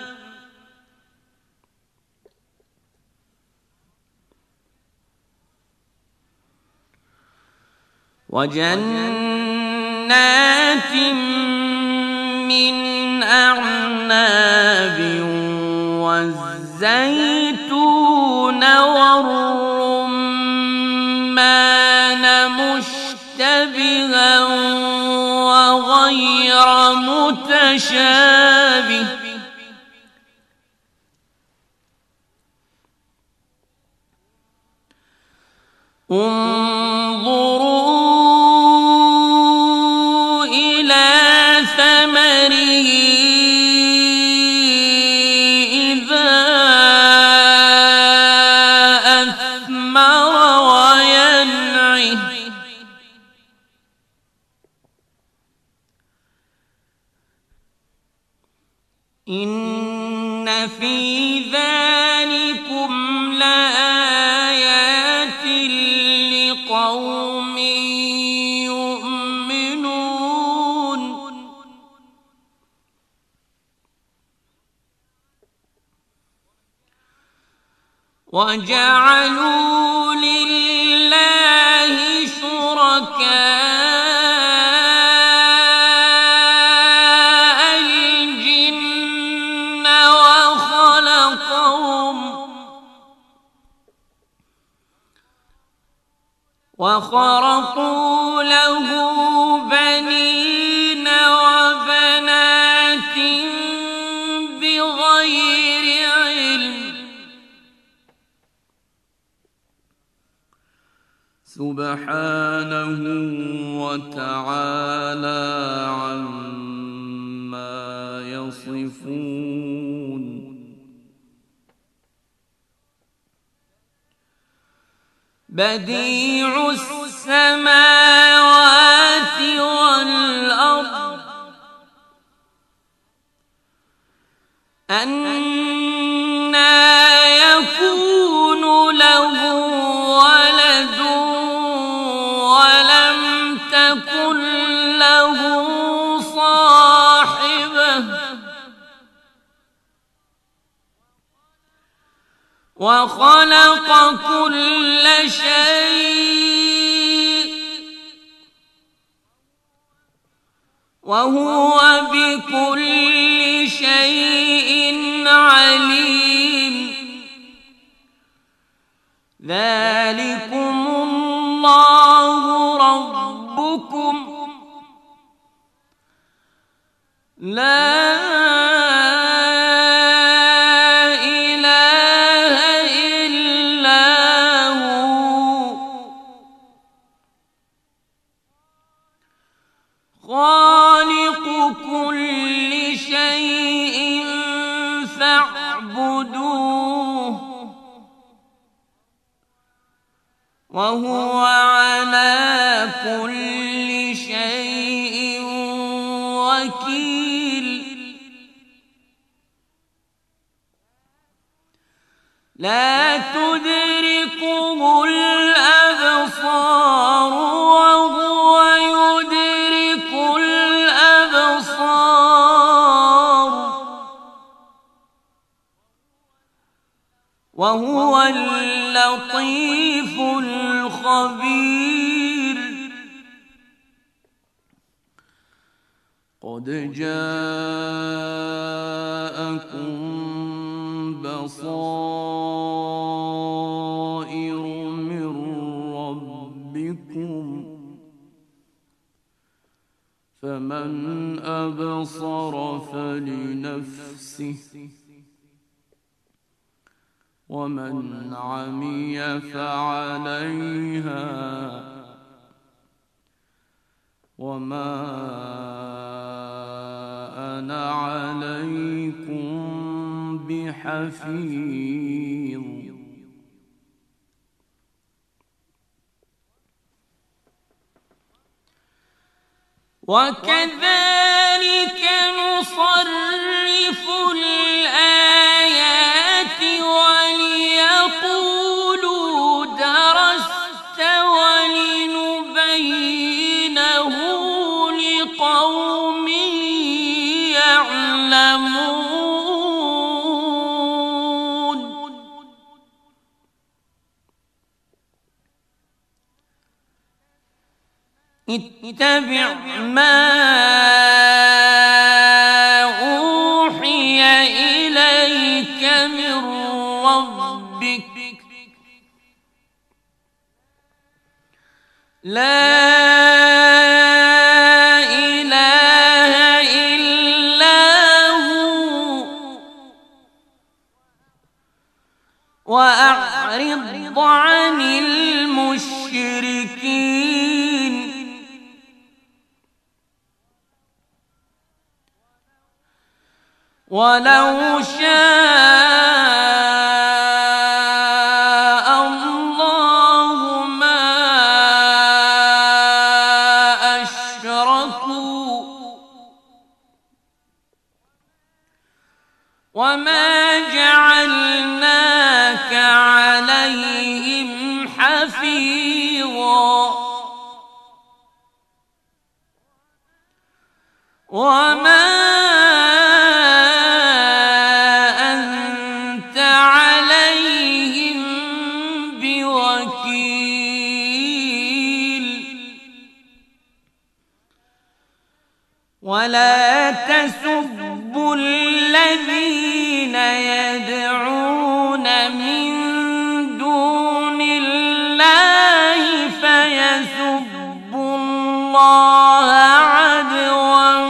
وجنات من أعناب والزيتون والرمان مشتبها وغير متشابه انظروا إلى ثمره إذا أثمر وينعه إن في ذلكم لآيات لقوم يؤمنون وجعلوا لله شركاء الجن وخلقهم وخرقوا له بنين وبنات بغير علم سبحانه وتعالى عما يصفون بديع السماوات والأرض أنى يكون له ولد ولم تكن له صاحبة وخلق كل شيء وهو بكل شيء عليم ذلكم الله ربكم لا إله إلا هو وهو على كل شيء وكيل لا تدركه الأبصار وهو يدرك الأبصار وهو اللطيف الخبير قد جاءكم بصائر من ربكم فمن أبصر فلنفسه ومن عمي فعليها وما أنا عليكم بحفيظ وكذلك نصرف الآيات وليقولوا درست ولنبينه لقوم يعلمون اتبع ما أوحي إليك من ربك لا إله إلا هو وأعرض عن المشركين ولو شاء الله ما أشركوا وما جعلناك عليهم حفيظا وما ولا تسبوا الذين يدعون من دون الله فيسبوا الله عدوا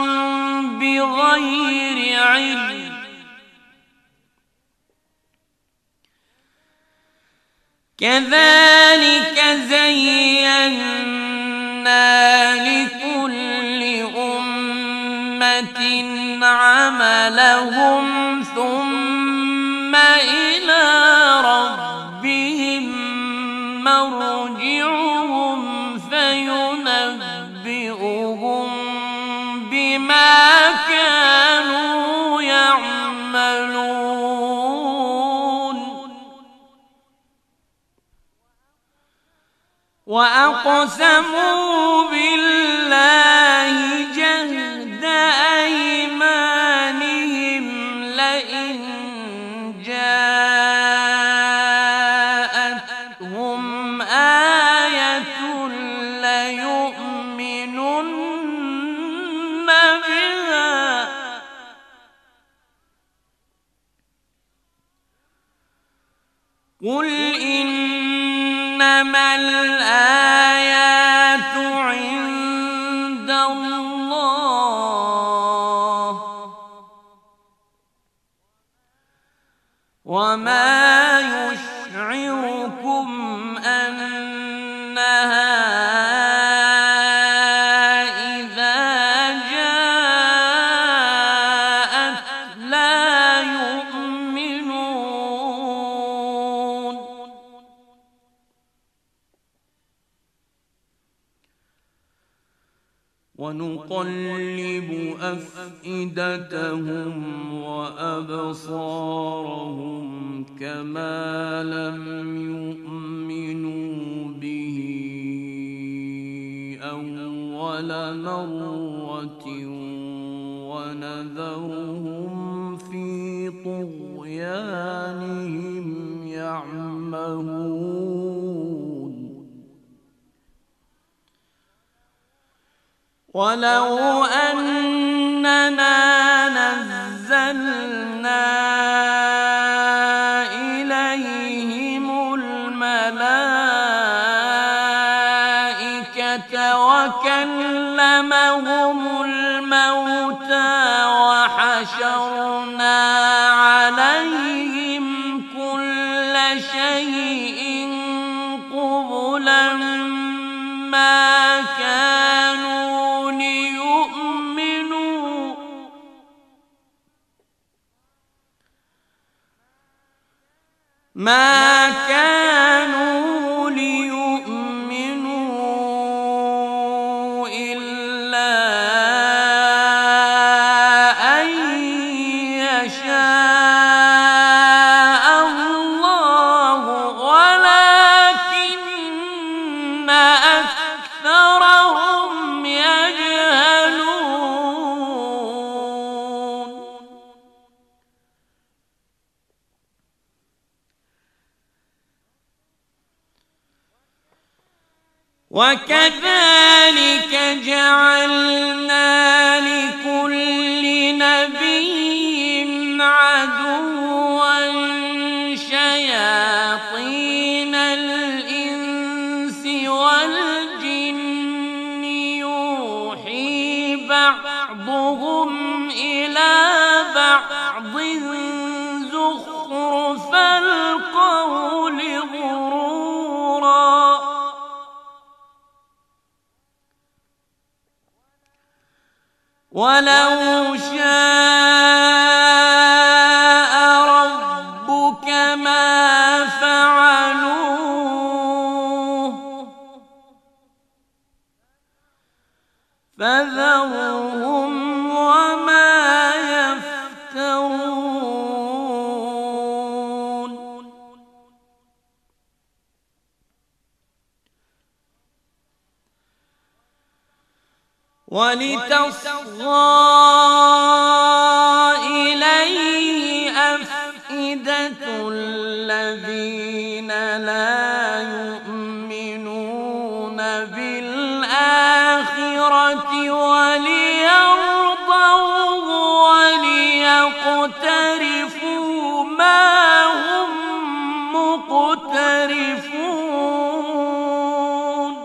بغير علم كذلك زينا لكل أمة عملهم ثم إلى ربهم مرجعهم فينبئهم بما كانوا يعملون وأقسموا بالله جهد أيمانهم لئن جاءتهم آية ليؤمنن بها قل إنما الآيات عند الله وما يشعركم أنها إذا جاءت لا يؤمنون ونقلب أفئدتهم وأبصارهم كما لم يؤمنوا به أول مرة ونذرهم في طغيانهم يعمهون ولو أننا نزلنا إليهم الملائكة وكلمهم الموتى وحشرنا عليهم كل شيء قبلا ما كانوا ليؤمنوا ما كانوا ليؤمنوا إلا أن يشاء الله ولكن أكثرهم يجهلون وكذلك جعلنا لكل نبي عدوا شياطين الإنس والجن يوحي بعضهم إلى بعض زخرف القول غرورا ولو شاء ربك ما فعلوه فذرهم وما يفترون ولتصغى إليه أفئدة الذين لا يؤمنون بالآخرة وليرضوه وليقترفوا ما هم مقترفون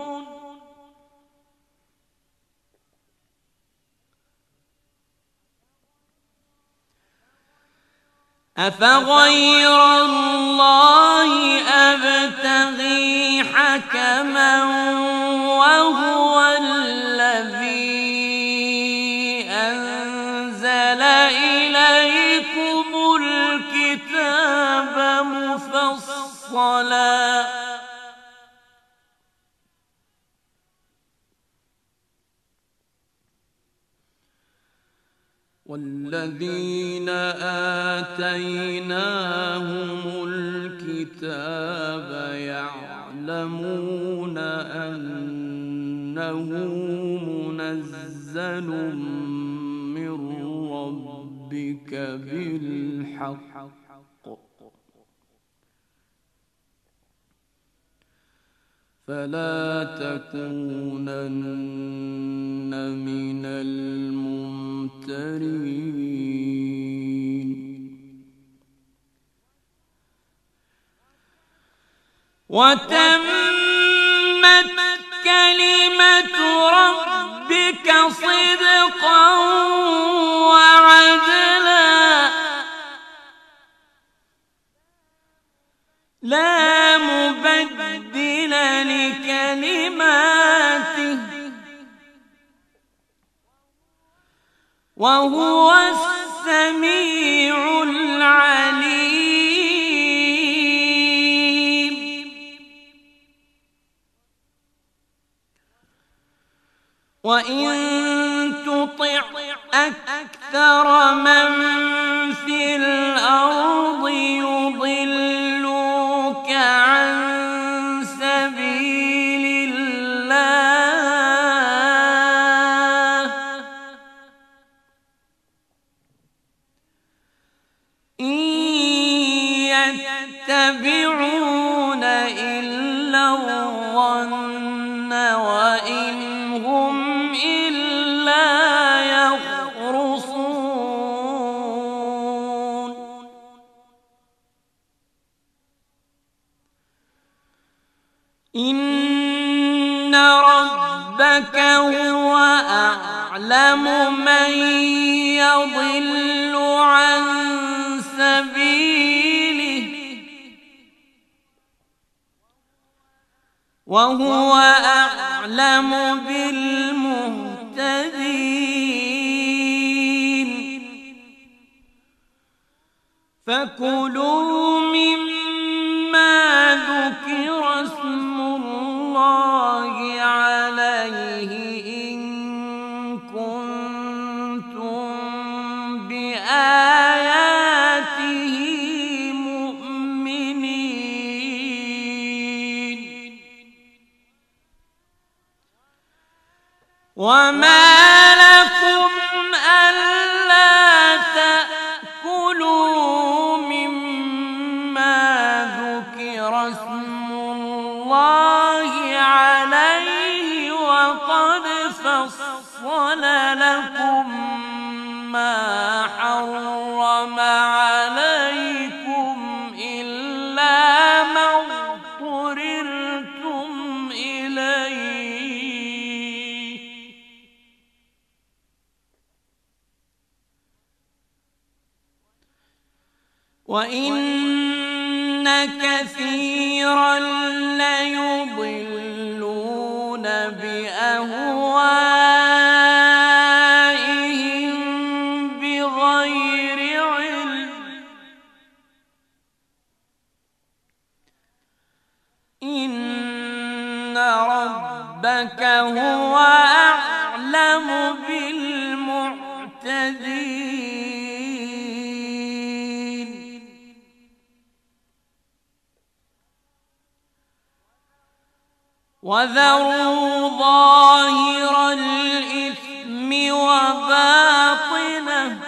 أفغير الله أبتغي حكما وهو الذي أنزل إليكم الكتاب مفصلا والذين آتيناهم الكتاب يعلمون أنه منزل من ربك بالحق فلا تكونن من الممترين وتمت كلمة ربك صدقا وعدلا لا مبدل لكلماته وهو السميع العليم وإن تطع أكثر من في الأرض يضلوك عن سبيل الله إن يتبعون إلا الظن وإن هم إلا يخرصون إن ربك هو أعلم من يضل عن سبيله وهو أعلم بالمهتدين فكلوا مما ذكر اسم الله عليه إن كنتم بآياته مؤمنين وما لكم ألا تأكلوا مما ذكر اسم الله عليه وقد فصل لكم ما حرم عليكم إلا ما اضطررتم إليه وإن كثيرا ليضلون بأهوائهم بغير علم إن ربك هو أعلم بالمعتدين وذروا ظاهر الإثم وباطنه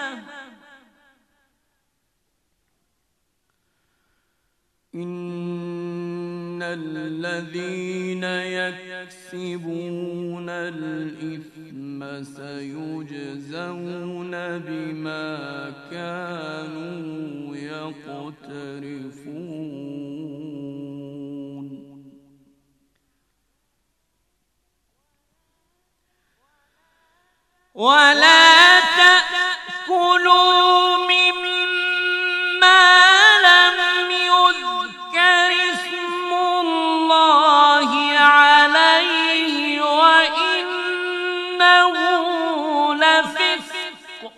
إن الذين يكسبون الإثم سيجزون بما كانوا يقترفون ولا تأكلوا مما لم يذكر اسم الله عليه وإنه لفسق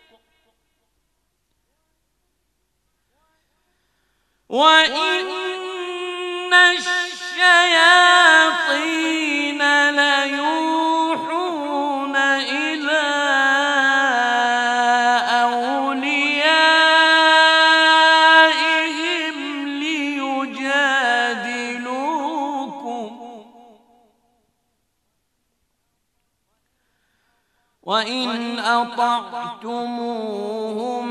وإن الشياطين ليوحون إلى أوليائهم ليجادلوكم وإن أطعتموهم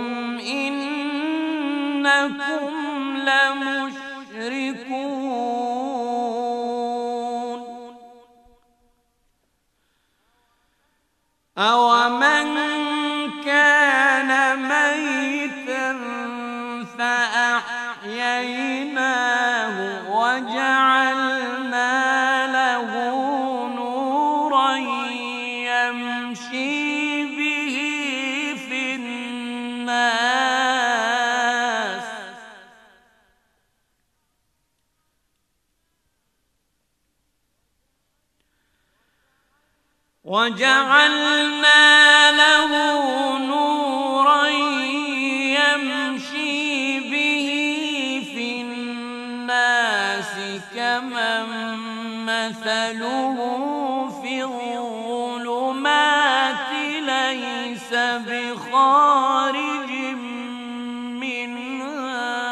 إنكم لمشركون أومن كان ميتا فأحييناه وجعلنا له نورا يمشي به في الناس وجعلنا له نورا يمشي به في الناس كمن مثله في الظلمات بخارج منها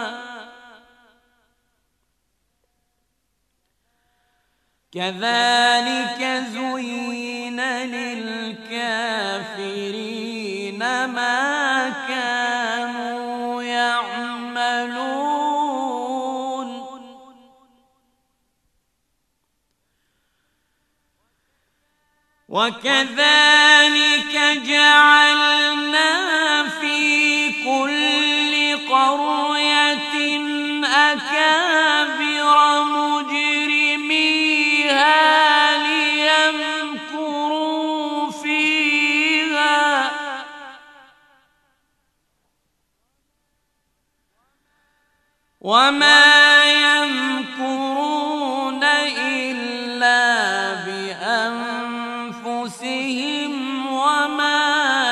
كذلك زين للكافرين ما كانوا يعملون وكذلك جعلنا في كل قرية أكابر مجرميها ليمكروا فيها وما يمكرون إلا بأنفسهم وما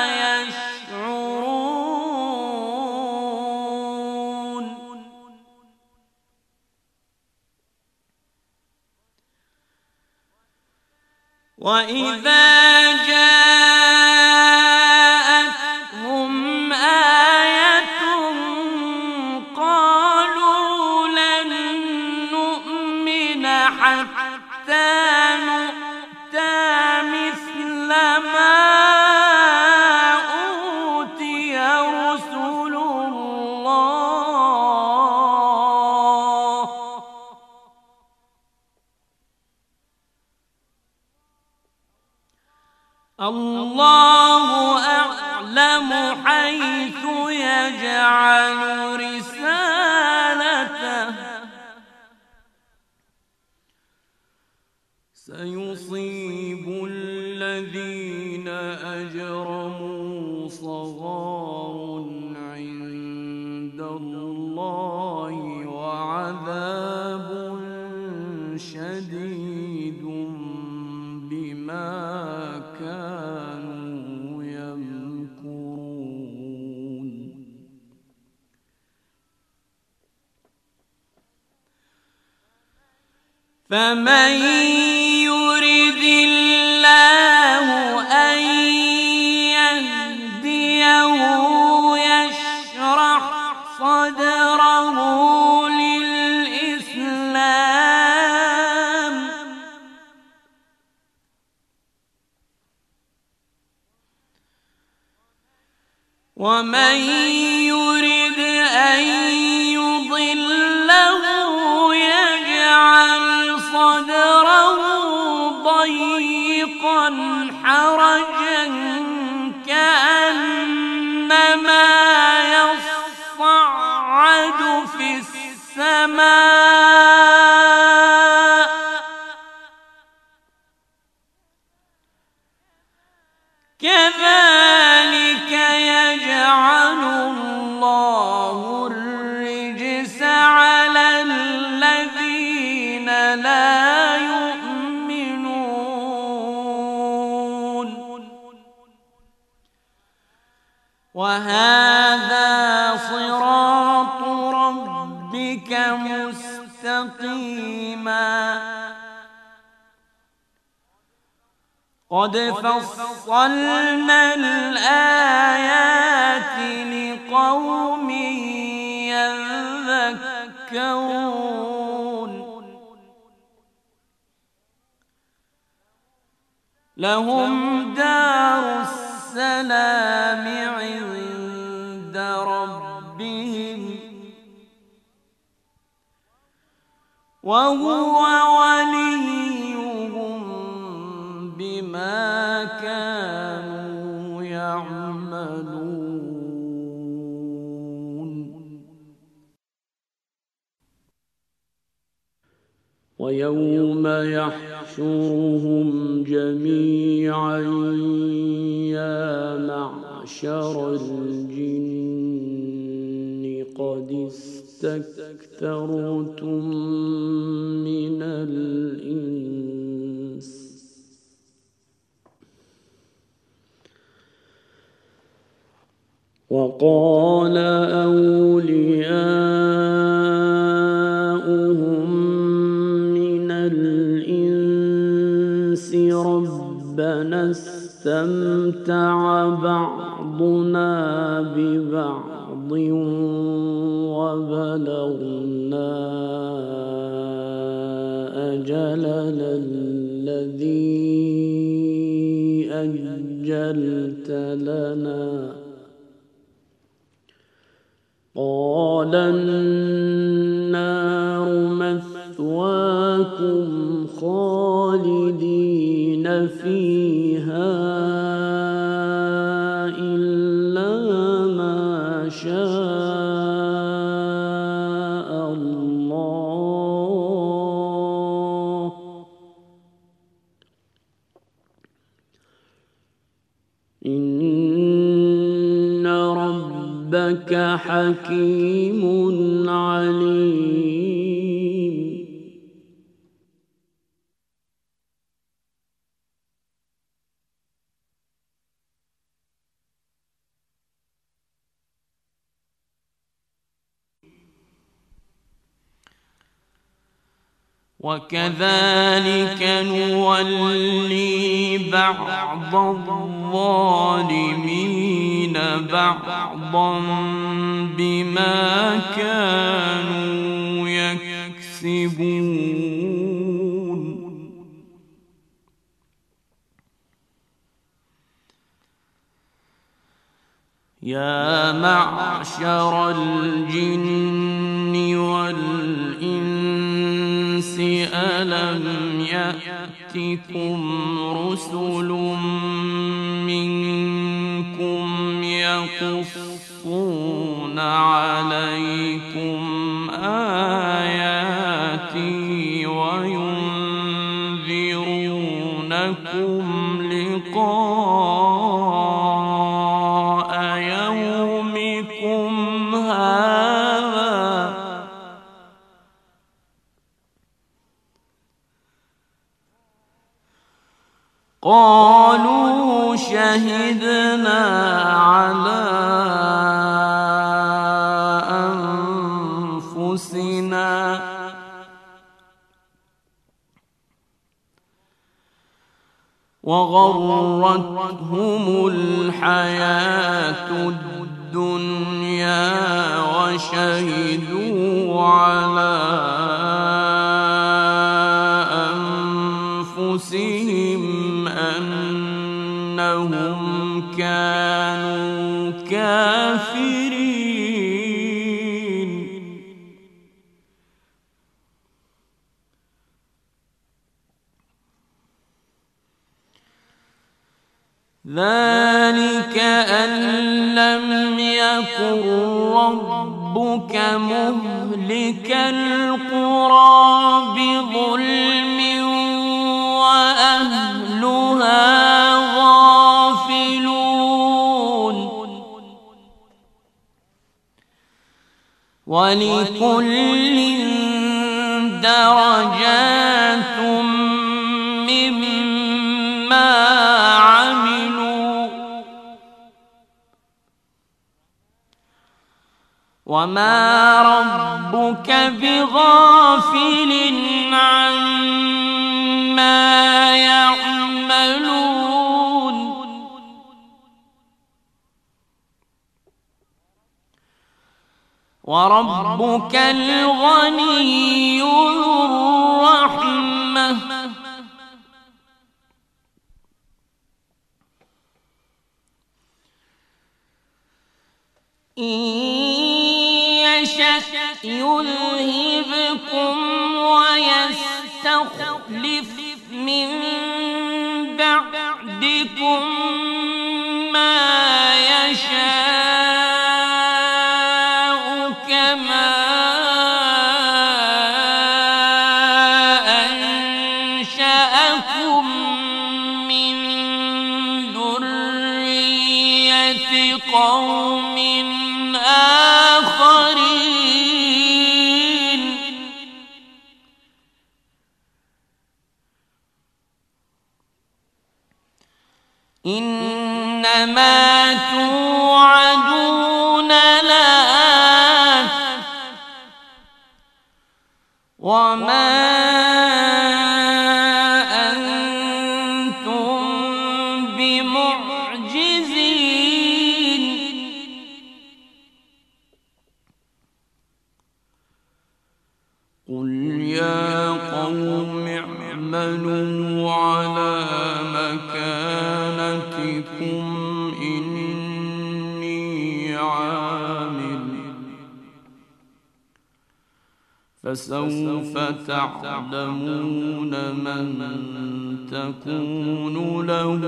يشعرون وإذا جاءتهم آية قالوا لن نؤمن حتى نؤتى مثل ما أوتي رسل الله الله أعلم حيث يجعل رسالته سيصيب الذين أجرموا صغار عند الله وعذاب شديد بما كانوا يمكرون فمن يرد الله أن يهديه يشرح صدره للإسلام ومن يرد أن يضله يجعل صدره ضيقا حرجا كأنما يصعد في السماء كذلك يجعل الله الرجس على الذين لا يؤمنون وهذا صراط ربك مستقيما قد فصلنا الآيات لقوم يذكرون لهم دار السلام عند ربهم وهو وليهم بما كانوا يعملون ويوم يحشرهم جميعا يا معشر الجن قد استكثرتم من الإنس وقال أولياؤهم من الإنس ربنا استمتع بعض بعضنا ببعض وبلغنا أجلنا الذي أجلت لنا قال النار مثواكم خالدين فيها إلا ما شاء الله إن ربك حكيم عليم. وكذلك نولي بعض الظالمين بعضا بما كانوا يكسبون. يا معشر الجن والإنس ألم يأتكم رسل منكم يقصون عليكم آياتي وينذرونكم لقاء يومكم هذا قالوا شهدنا على أنفسنا وغرتهم الحياة الدنيا وشهدوا على أنفسهم أنهم كانوا كافرين. ذلك أن لم يكن ربك مهلك القرى بظلم وأهلها غافلون. ولكل درجات مما عملوا وما ربك بغافل عما يعملون. وربك الغني ذو الرحمة إن يشأ يذهبكم ويستخلف من بعدكم ما يشاء كما أنشأكم من ذرية قوم آخرين. إنما توعدون لآت وما أنتم بمعجزين. قل يا قوم اعملوا على مكانتكم إني عامل فسوف تعلمون من تكون له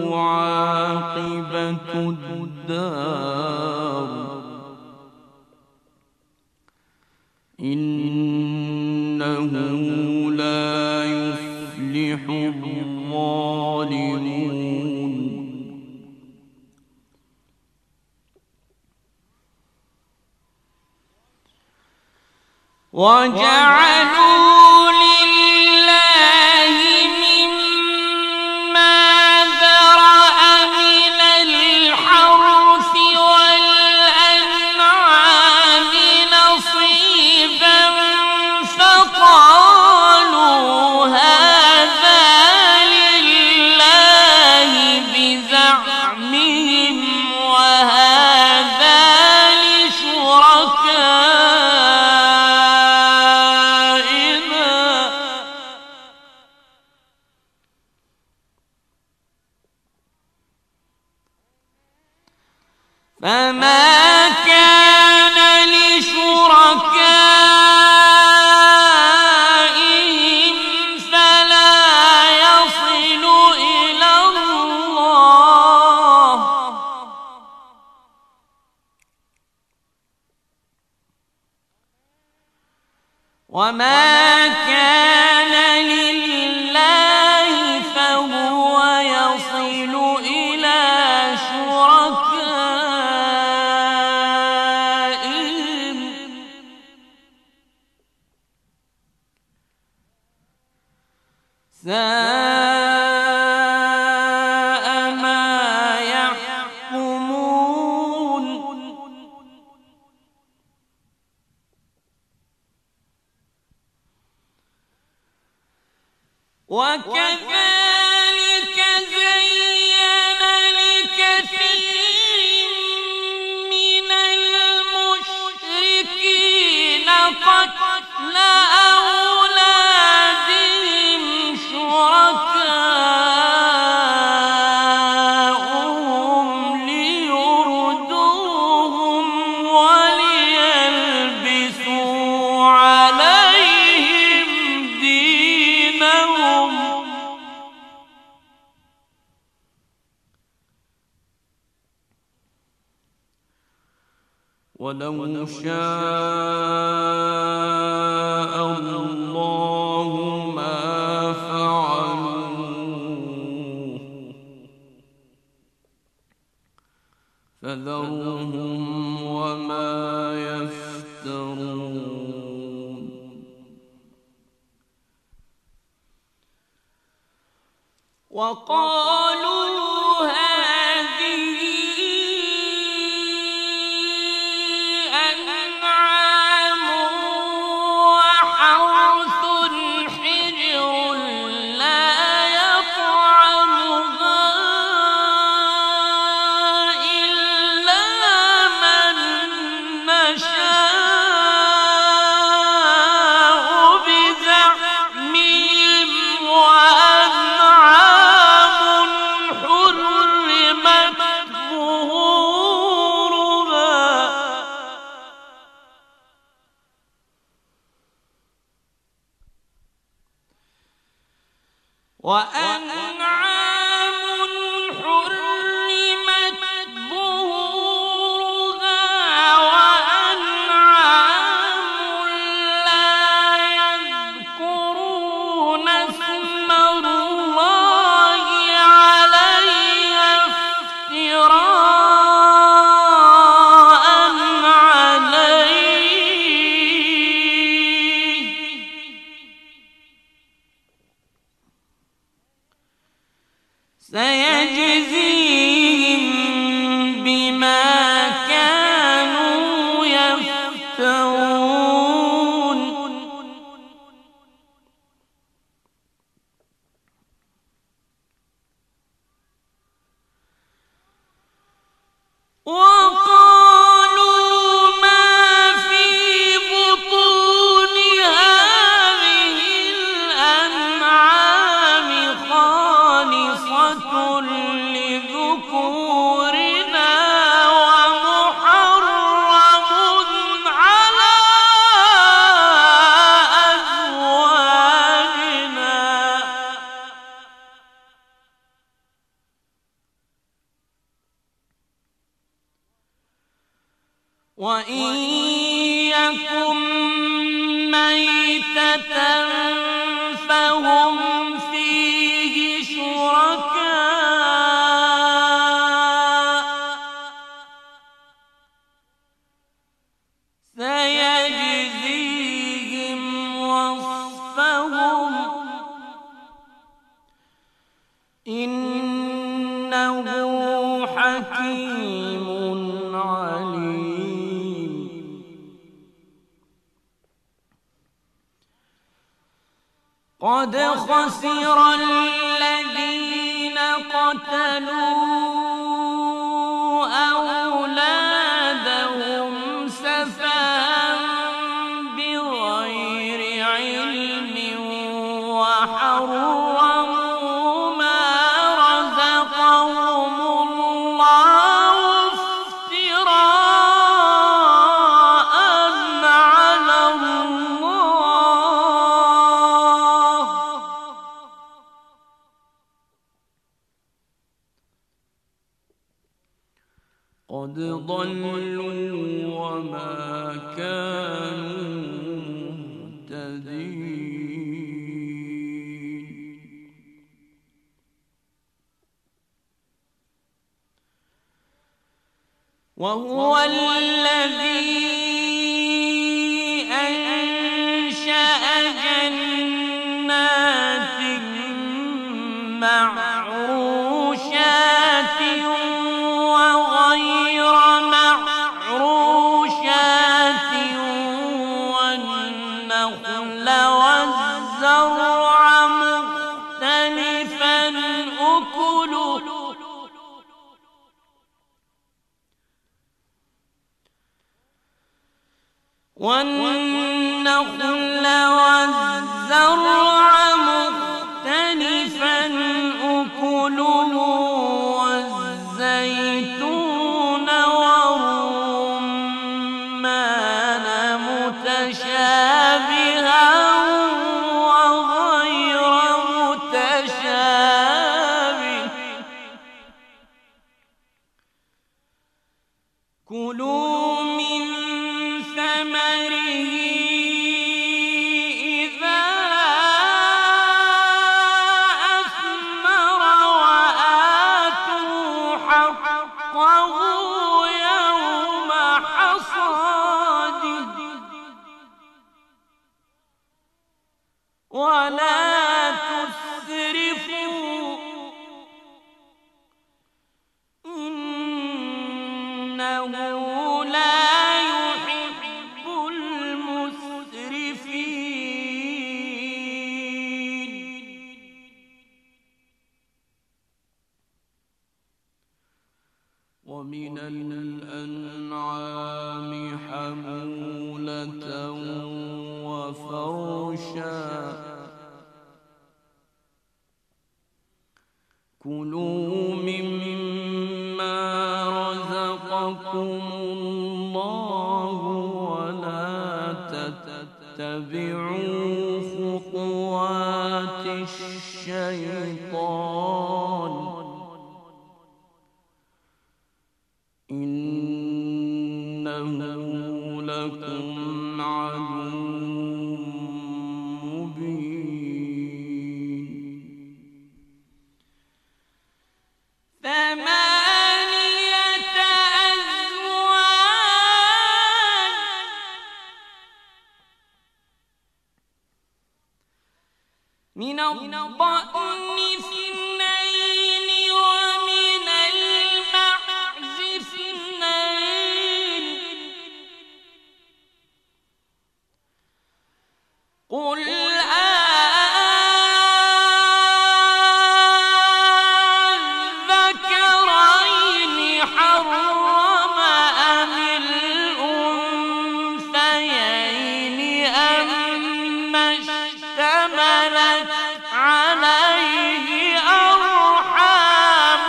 عاقبة الدار إنه لا يفلح الظالمون وجعلوا لله مما ذرأ من الحرث والأنعام نصيبا فقالوا هذا لله بزعمهم وهذا لشركائنا فما كان لشركائهم فلا يصل إلى الله وما كان لله فهو يصل إلى شركائهم ساء ما يحكمون وكذلك زين لكثير من المشركين قتل أولادهم شركاؤهم ليردوهم وليلبسوا عليهم دينهم ولو شاء الله ما فعلوه فذرهم وما يفترون وقالوا هذه أنعام وحرث حجر لا يطعمها إلا من نشاء بزعمهم وأنعام حرمت ظهورها وأنعام حرمت ظهورها وأنعام لا يذكرون اسم الله عليها افتراء عليه سيجزيهم بما كانوا يفترون وقالوا ما في بطون هذه ميتة فهم فيه شركاء سيجزيهم وصفهم إنه حكيم عليم. قد خسر الذين قتلوا أولادهم سفها بغير علم وحرموا ما رزقهم الله افتراء على الله قد ضلوا وما كانوا مهتدين. وهو الذي أنشأ جنات معروشات وغير معروشات والنخل والزرع مختلفا أكله والنخل والزرع مختلفا أكله والزيتون والرمان متشابها وغير متشابه كلوا من ثمره إذا أثمر وآتوا حقه يوم حصاده ولا تسرفوا إنه لا يحب المسرفين. ومن الأنعام حمولة وفرشا كلوا مما رزقكم الله ولا تتبعوا خطوات الشيطان إنه لكم عدو مبين. ثمانية أزواج من الضأن اثنين ومن المعز اثنين قل أذكرين حرم أم الأنثيين أما اشتملت عليه أرحام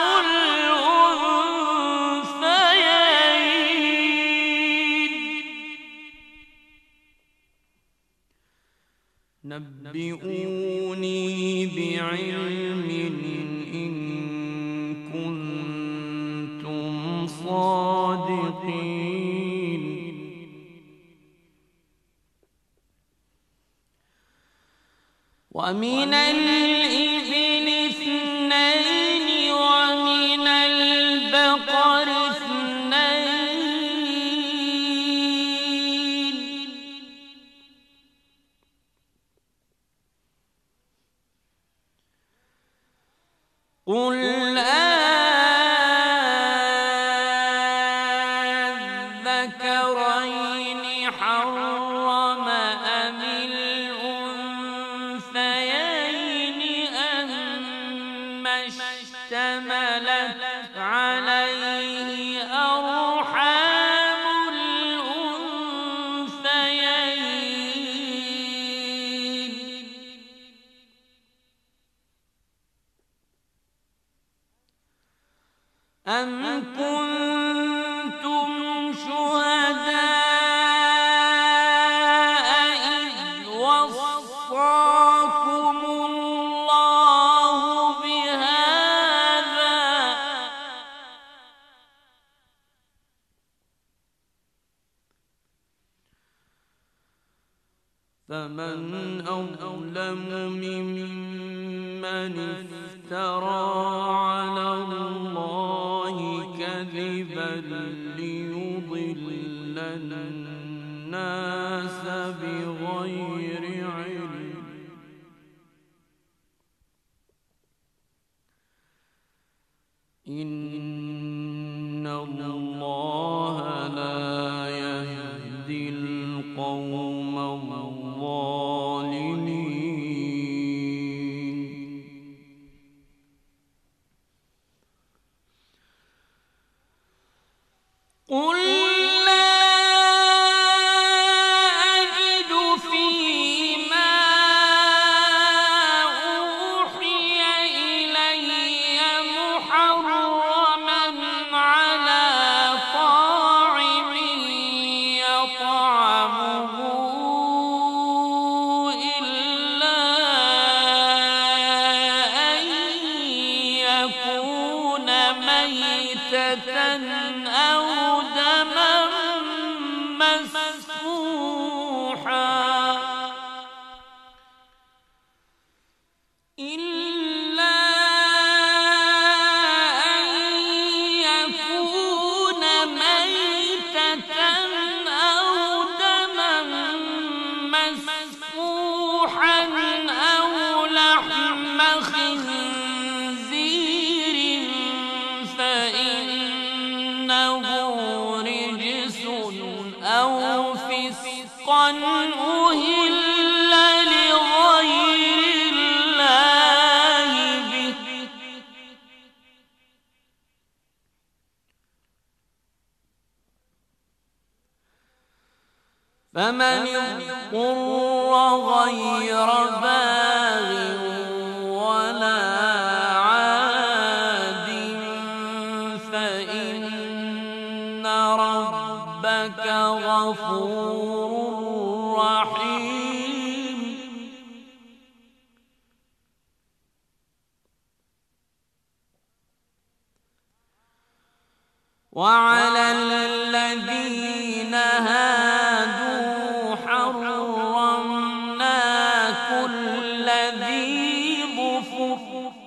الأنثيين نبئوني بعلم إن كنتم صادقين. ومن الإبل اثنين ومن البقر اثنين قل أذكرين حرم أم الأنثيين أما اشتملت عليه أرحام الأنثيين أم كنتم شهداء إذ وصاكم الله بهذا فمن أظلم ممن افترى على الله كذبا ليضل الناس بغير علم إن الله لا يهدي القوم الظالمين قل لا أجد فيما أوحي إلي محرما على طاعم يطعمه إلا أن يكون ميتة أو دما مسفوحا إلا أن يكون ميتة أو دما مسفوحا أو لحم خنزير فإنه رجس أو فسقا أهل لغير الله به فمن اضطر غير باغ ولا عاد فإن ربك غفور رحيم وعلى الذين هادوا حرمنا كل ذي ظفر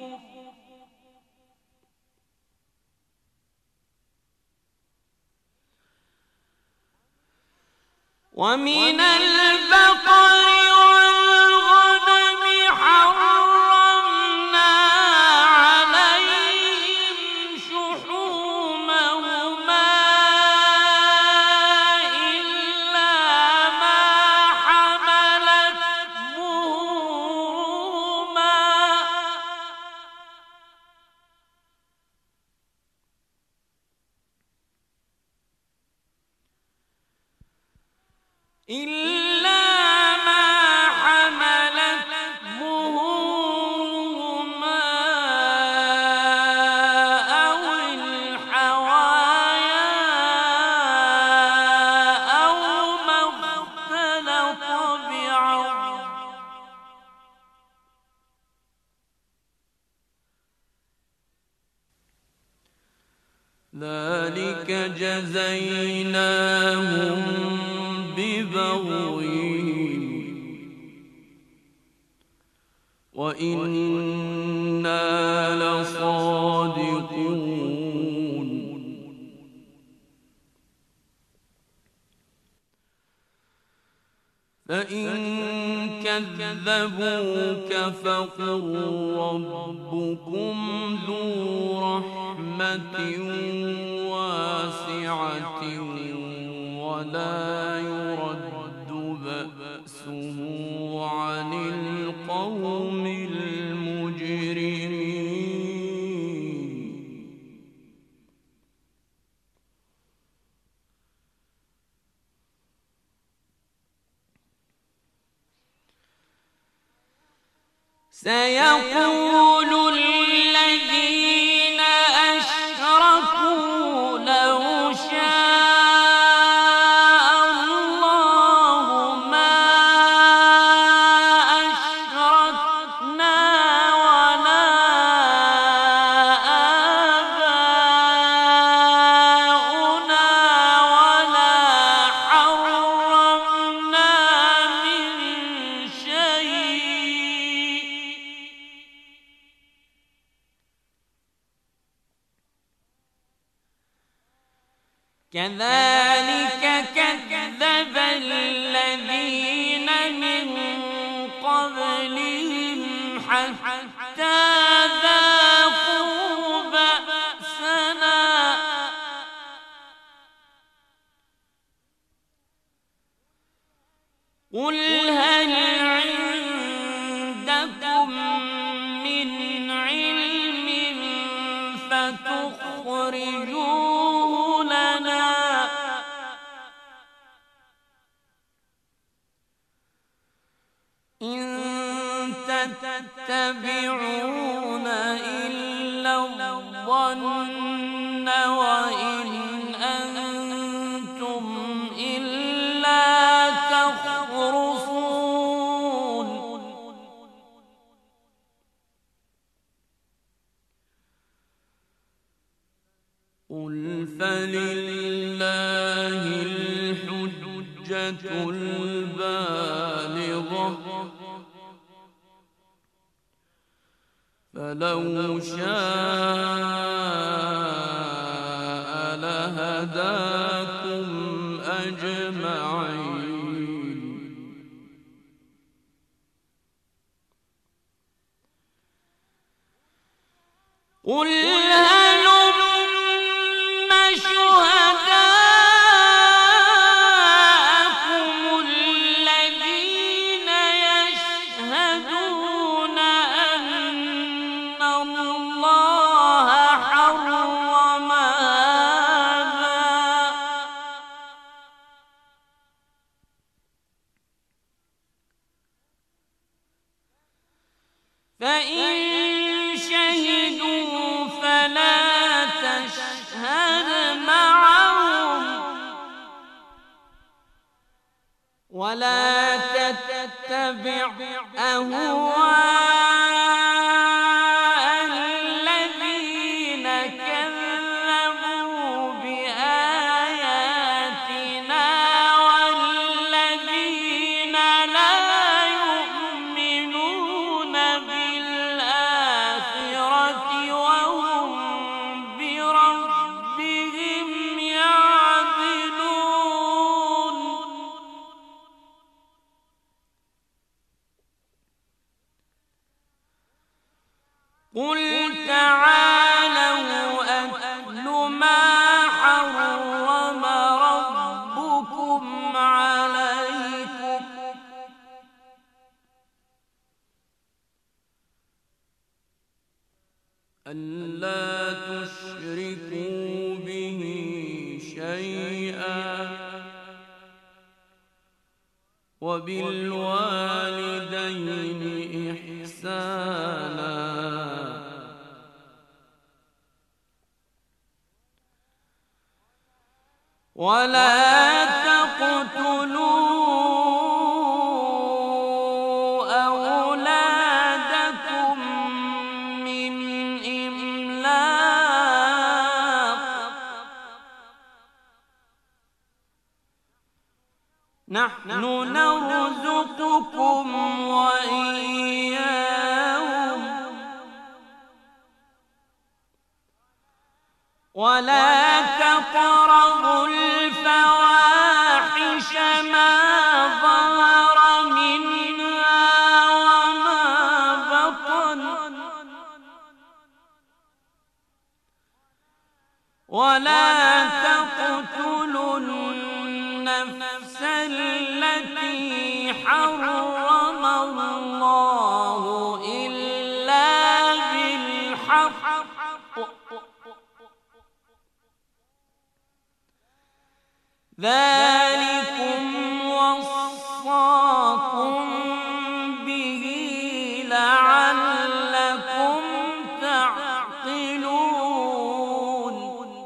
ومن البقر والغنم حرمنا عليهم شحومهما إلا ما حملت ظهورهما إلا ما حملت ظهورهما أو الحوايا أو ما اختلط بعظم ذلك جزيناهم ببغيهم وإنا لصادقون فإن كذبوك فقل ربكم ذو رحمة واسعة ولا يرد بأسه عن القوم المجرمين سيقول الذين أشركوا لو شاء الله ما أشركنا ولا آباؤنا ولا حرمنا من شيء كذلك كذب الذين من قبلهم حتى ذاقوا بأسنا قل هل عندكم من علم فتخرجوه لنا إن تتبعون إلا الظن وإن أنتم إلا تخرصون قل فلله الحجة البالغة فلو شاء لهداكم أجمعين قل هلم شهداءكم الذين يشهدون أن الله حرم هذا فإن شهدوا فلا تشهد معهم ولا تتبع أهواء الذين كذبوا بآياتنا والذين لا يؤمنون بالآخرة وهم بربهم يعدلون قل تعالوا أتل ما حرم ربكم عليكم ألا تشركوا به شيئا وبالوالدين إحسانا ولا تقتلوا أولادكم من إملاق نحن نرزقكم وإياهم ولا تقتلوا النفس التي حرم الله إلا بالحق ذلكم وصاكم به لعلكم تعقلون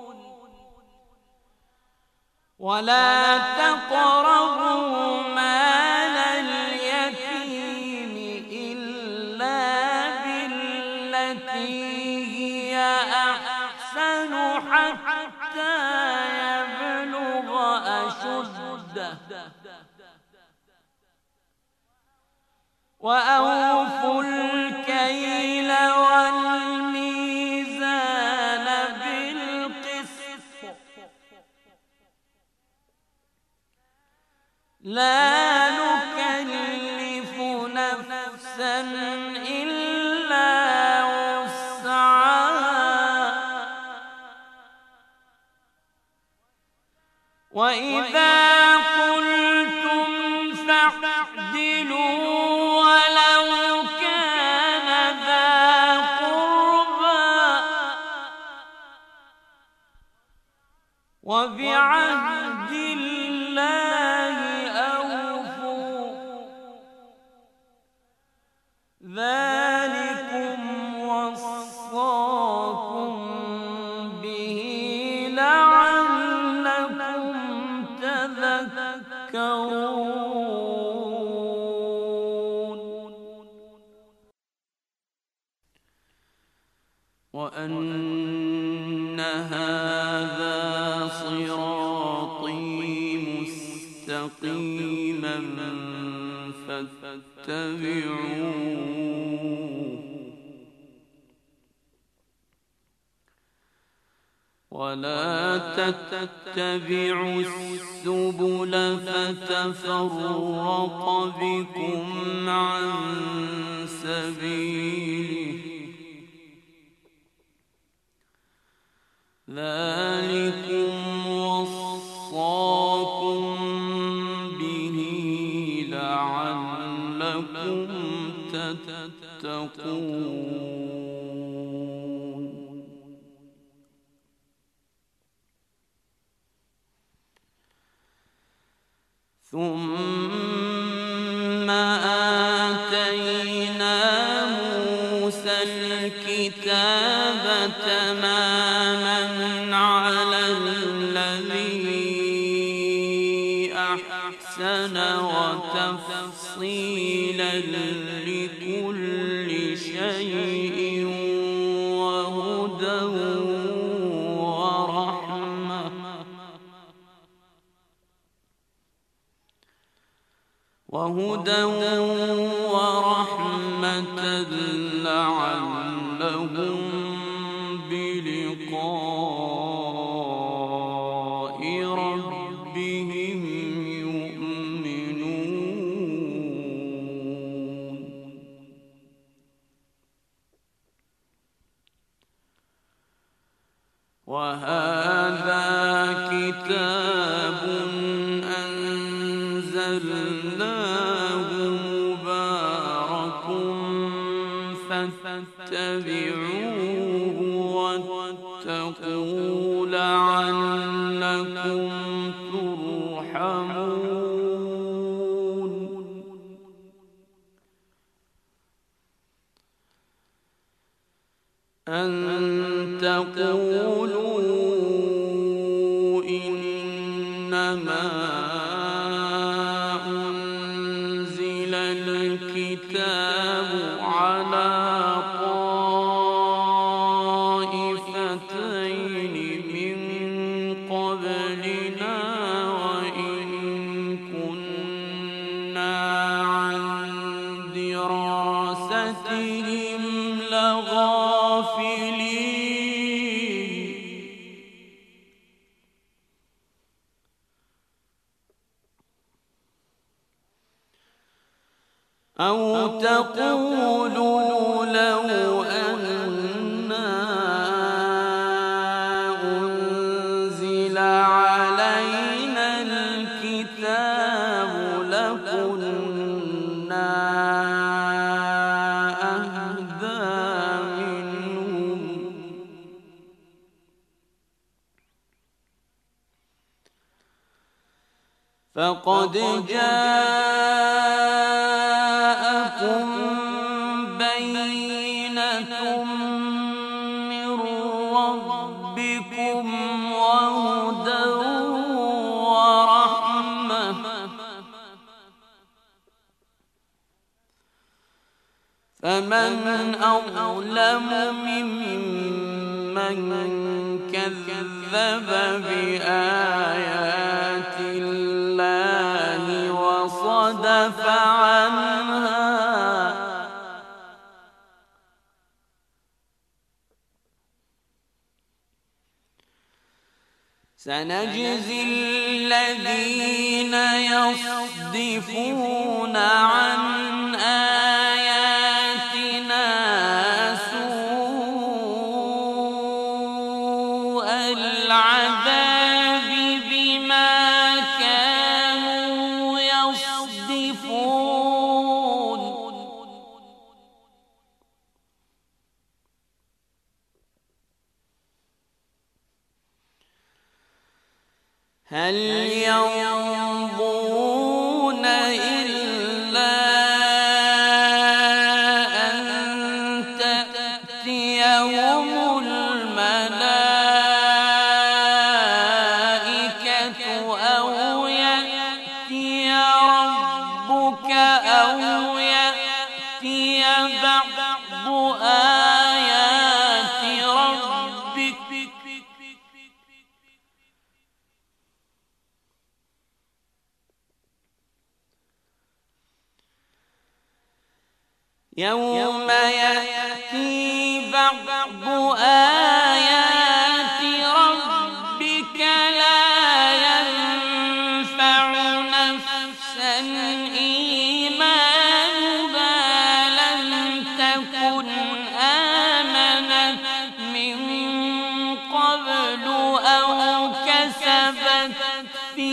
ولا تقربوا مال اليتيم إلا بالتي هي أحسن حتى يبلغ أشده وأوفوا الكيل والميزان بالقسط لا نكلف نفسا إلا وسعها وإذا قلتم فاعدلوا ولو كان ذا قربى وبعهد الله أوفوا ذلكم وصاكم به لعلكم تذكرون وأن هذا صراطي مستقيما فاتبعوه ولا تتبعوا السبل فتفرق بكم عن سبيله ذلكم وصاكم به لعلكم تتقون ثم آتينا موسى الكتاب تماما على الذي أحسن وتفصيلا لكل شيء وهدى ورحمة وهدى ورحمة لعلهم بلقاء ربهم يؤمنون وهذا كتاب أنزلناه مبارك فاتبعوه واتقوا لعلكم ترحمون أن تقولوا إنما أنزل الكتاب على طائفتين من قبلنا وإن كنا عن دراستهم لغافلين أو تقولوا لو أنا أنزل فقد جاءكم بينة من ربكم وهدى ورحمة فمن أظلم ممن كذب بآيات الله وصدف عنها سنجزي الذين يصدفون عن آياتنا سوء العذاب بما كانوا يصدفون هل ينظرون إلا أن تأتيهم الملائكة أو يأتي ربك أو يأتي بعض آيات ربك يوم يأتي بعض آيات ربك لا ينفع نفسا إيمانها لم تكن آمنت من قبل أو كسبت في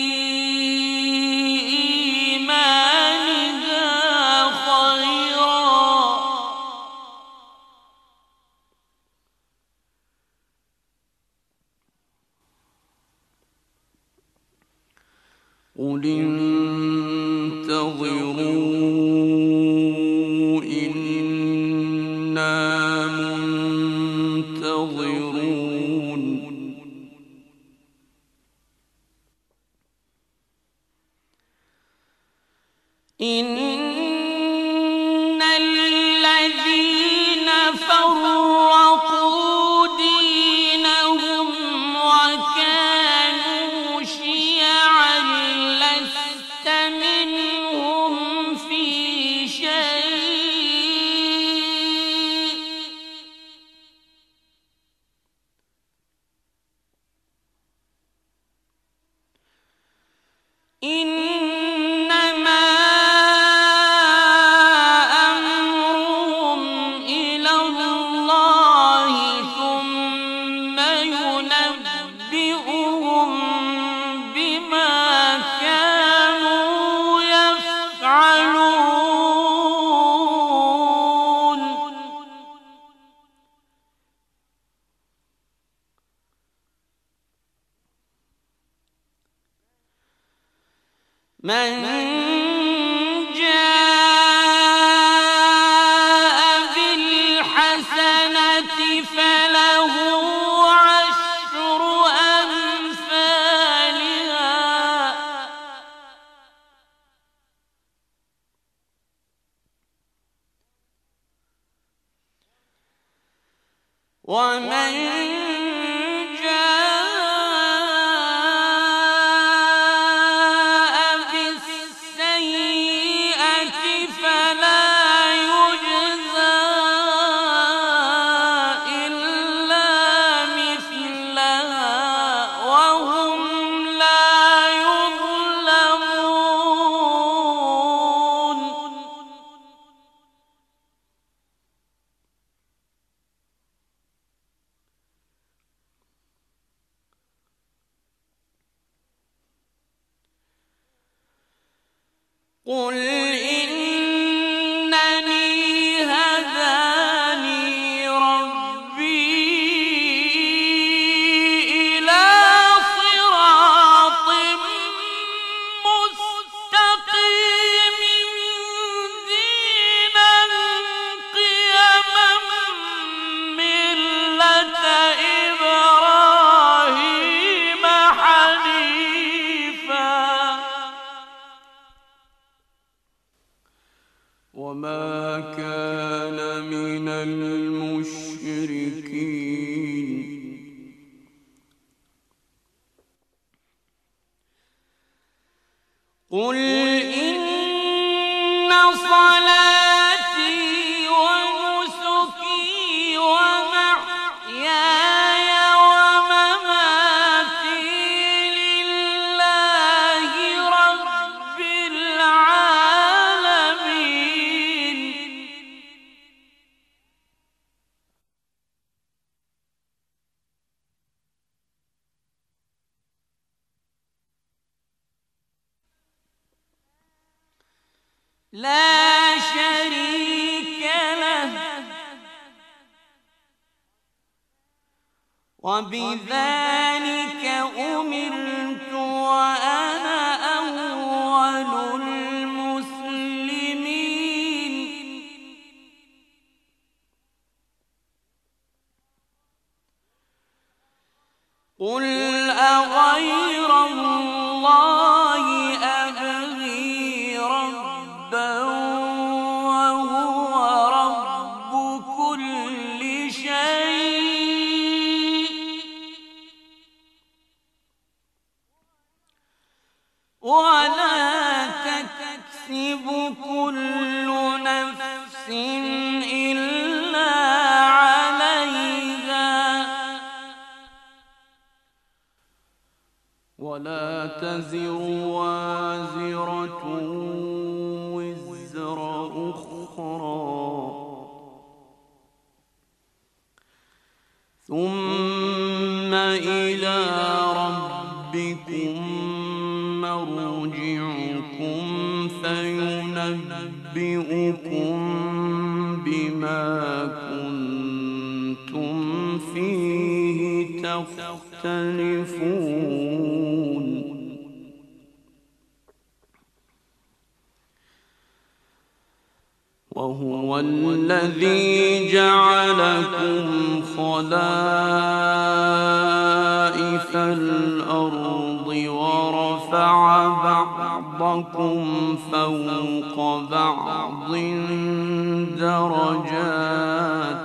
قل انتظروا إنا منتظرون إن الذين فرقوا دينهم وكانوا شيعا لست منهم في شيء إنما أمرهم إلى الله ثم ينبئهم بما كانوا يفعلون من جاء بالحسنة فله عشر أمثالها ومن جاء بالسيئة فلا يجزى إلا مثلها وهم لا يظلمون قل إنني هداني ربي إلى صراط وما كان من المشركين. قل إن صلاتي ونسكي ومحياي ومماتي لله رب العالمين لا شريك له وبذلك أمرت وأنا أول المسلمين. قل أغير الله أبغي ربا وهو رب كل شيء ولا تكسب كل نفس إلا عليها ولا تزر وازرة وزر أخرى ثم إلى ربكم مرجعكم فينبئكم بما كنتم فيه تختلفون. وهو الذي جعلكم خلائف الأرض ورفع بعضكم فوق بعض درجات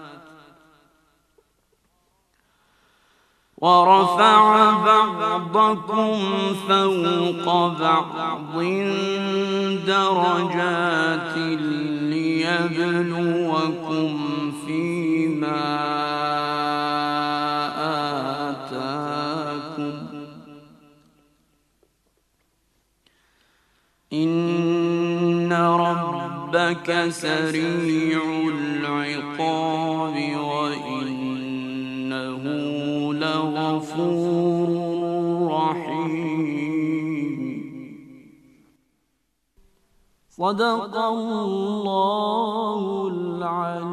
ورفع بعضكم فوق بعض درجات ليبلوكم فيما آتاكم إن ربك سريع العقاب وإنه لغفور رحيم. صدق الله العليم.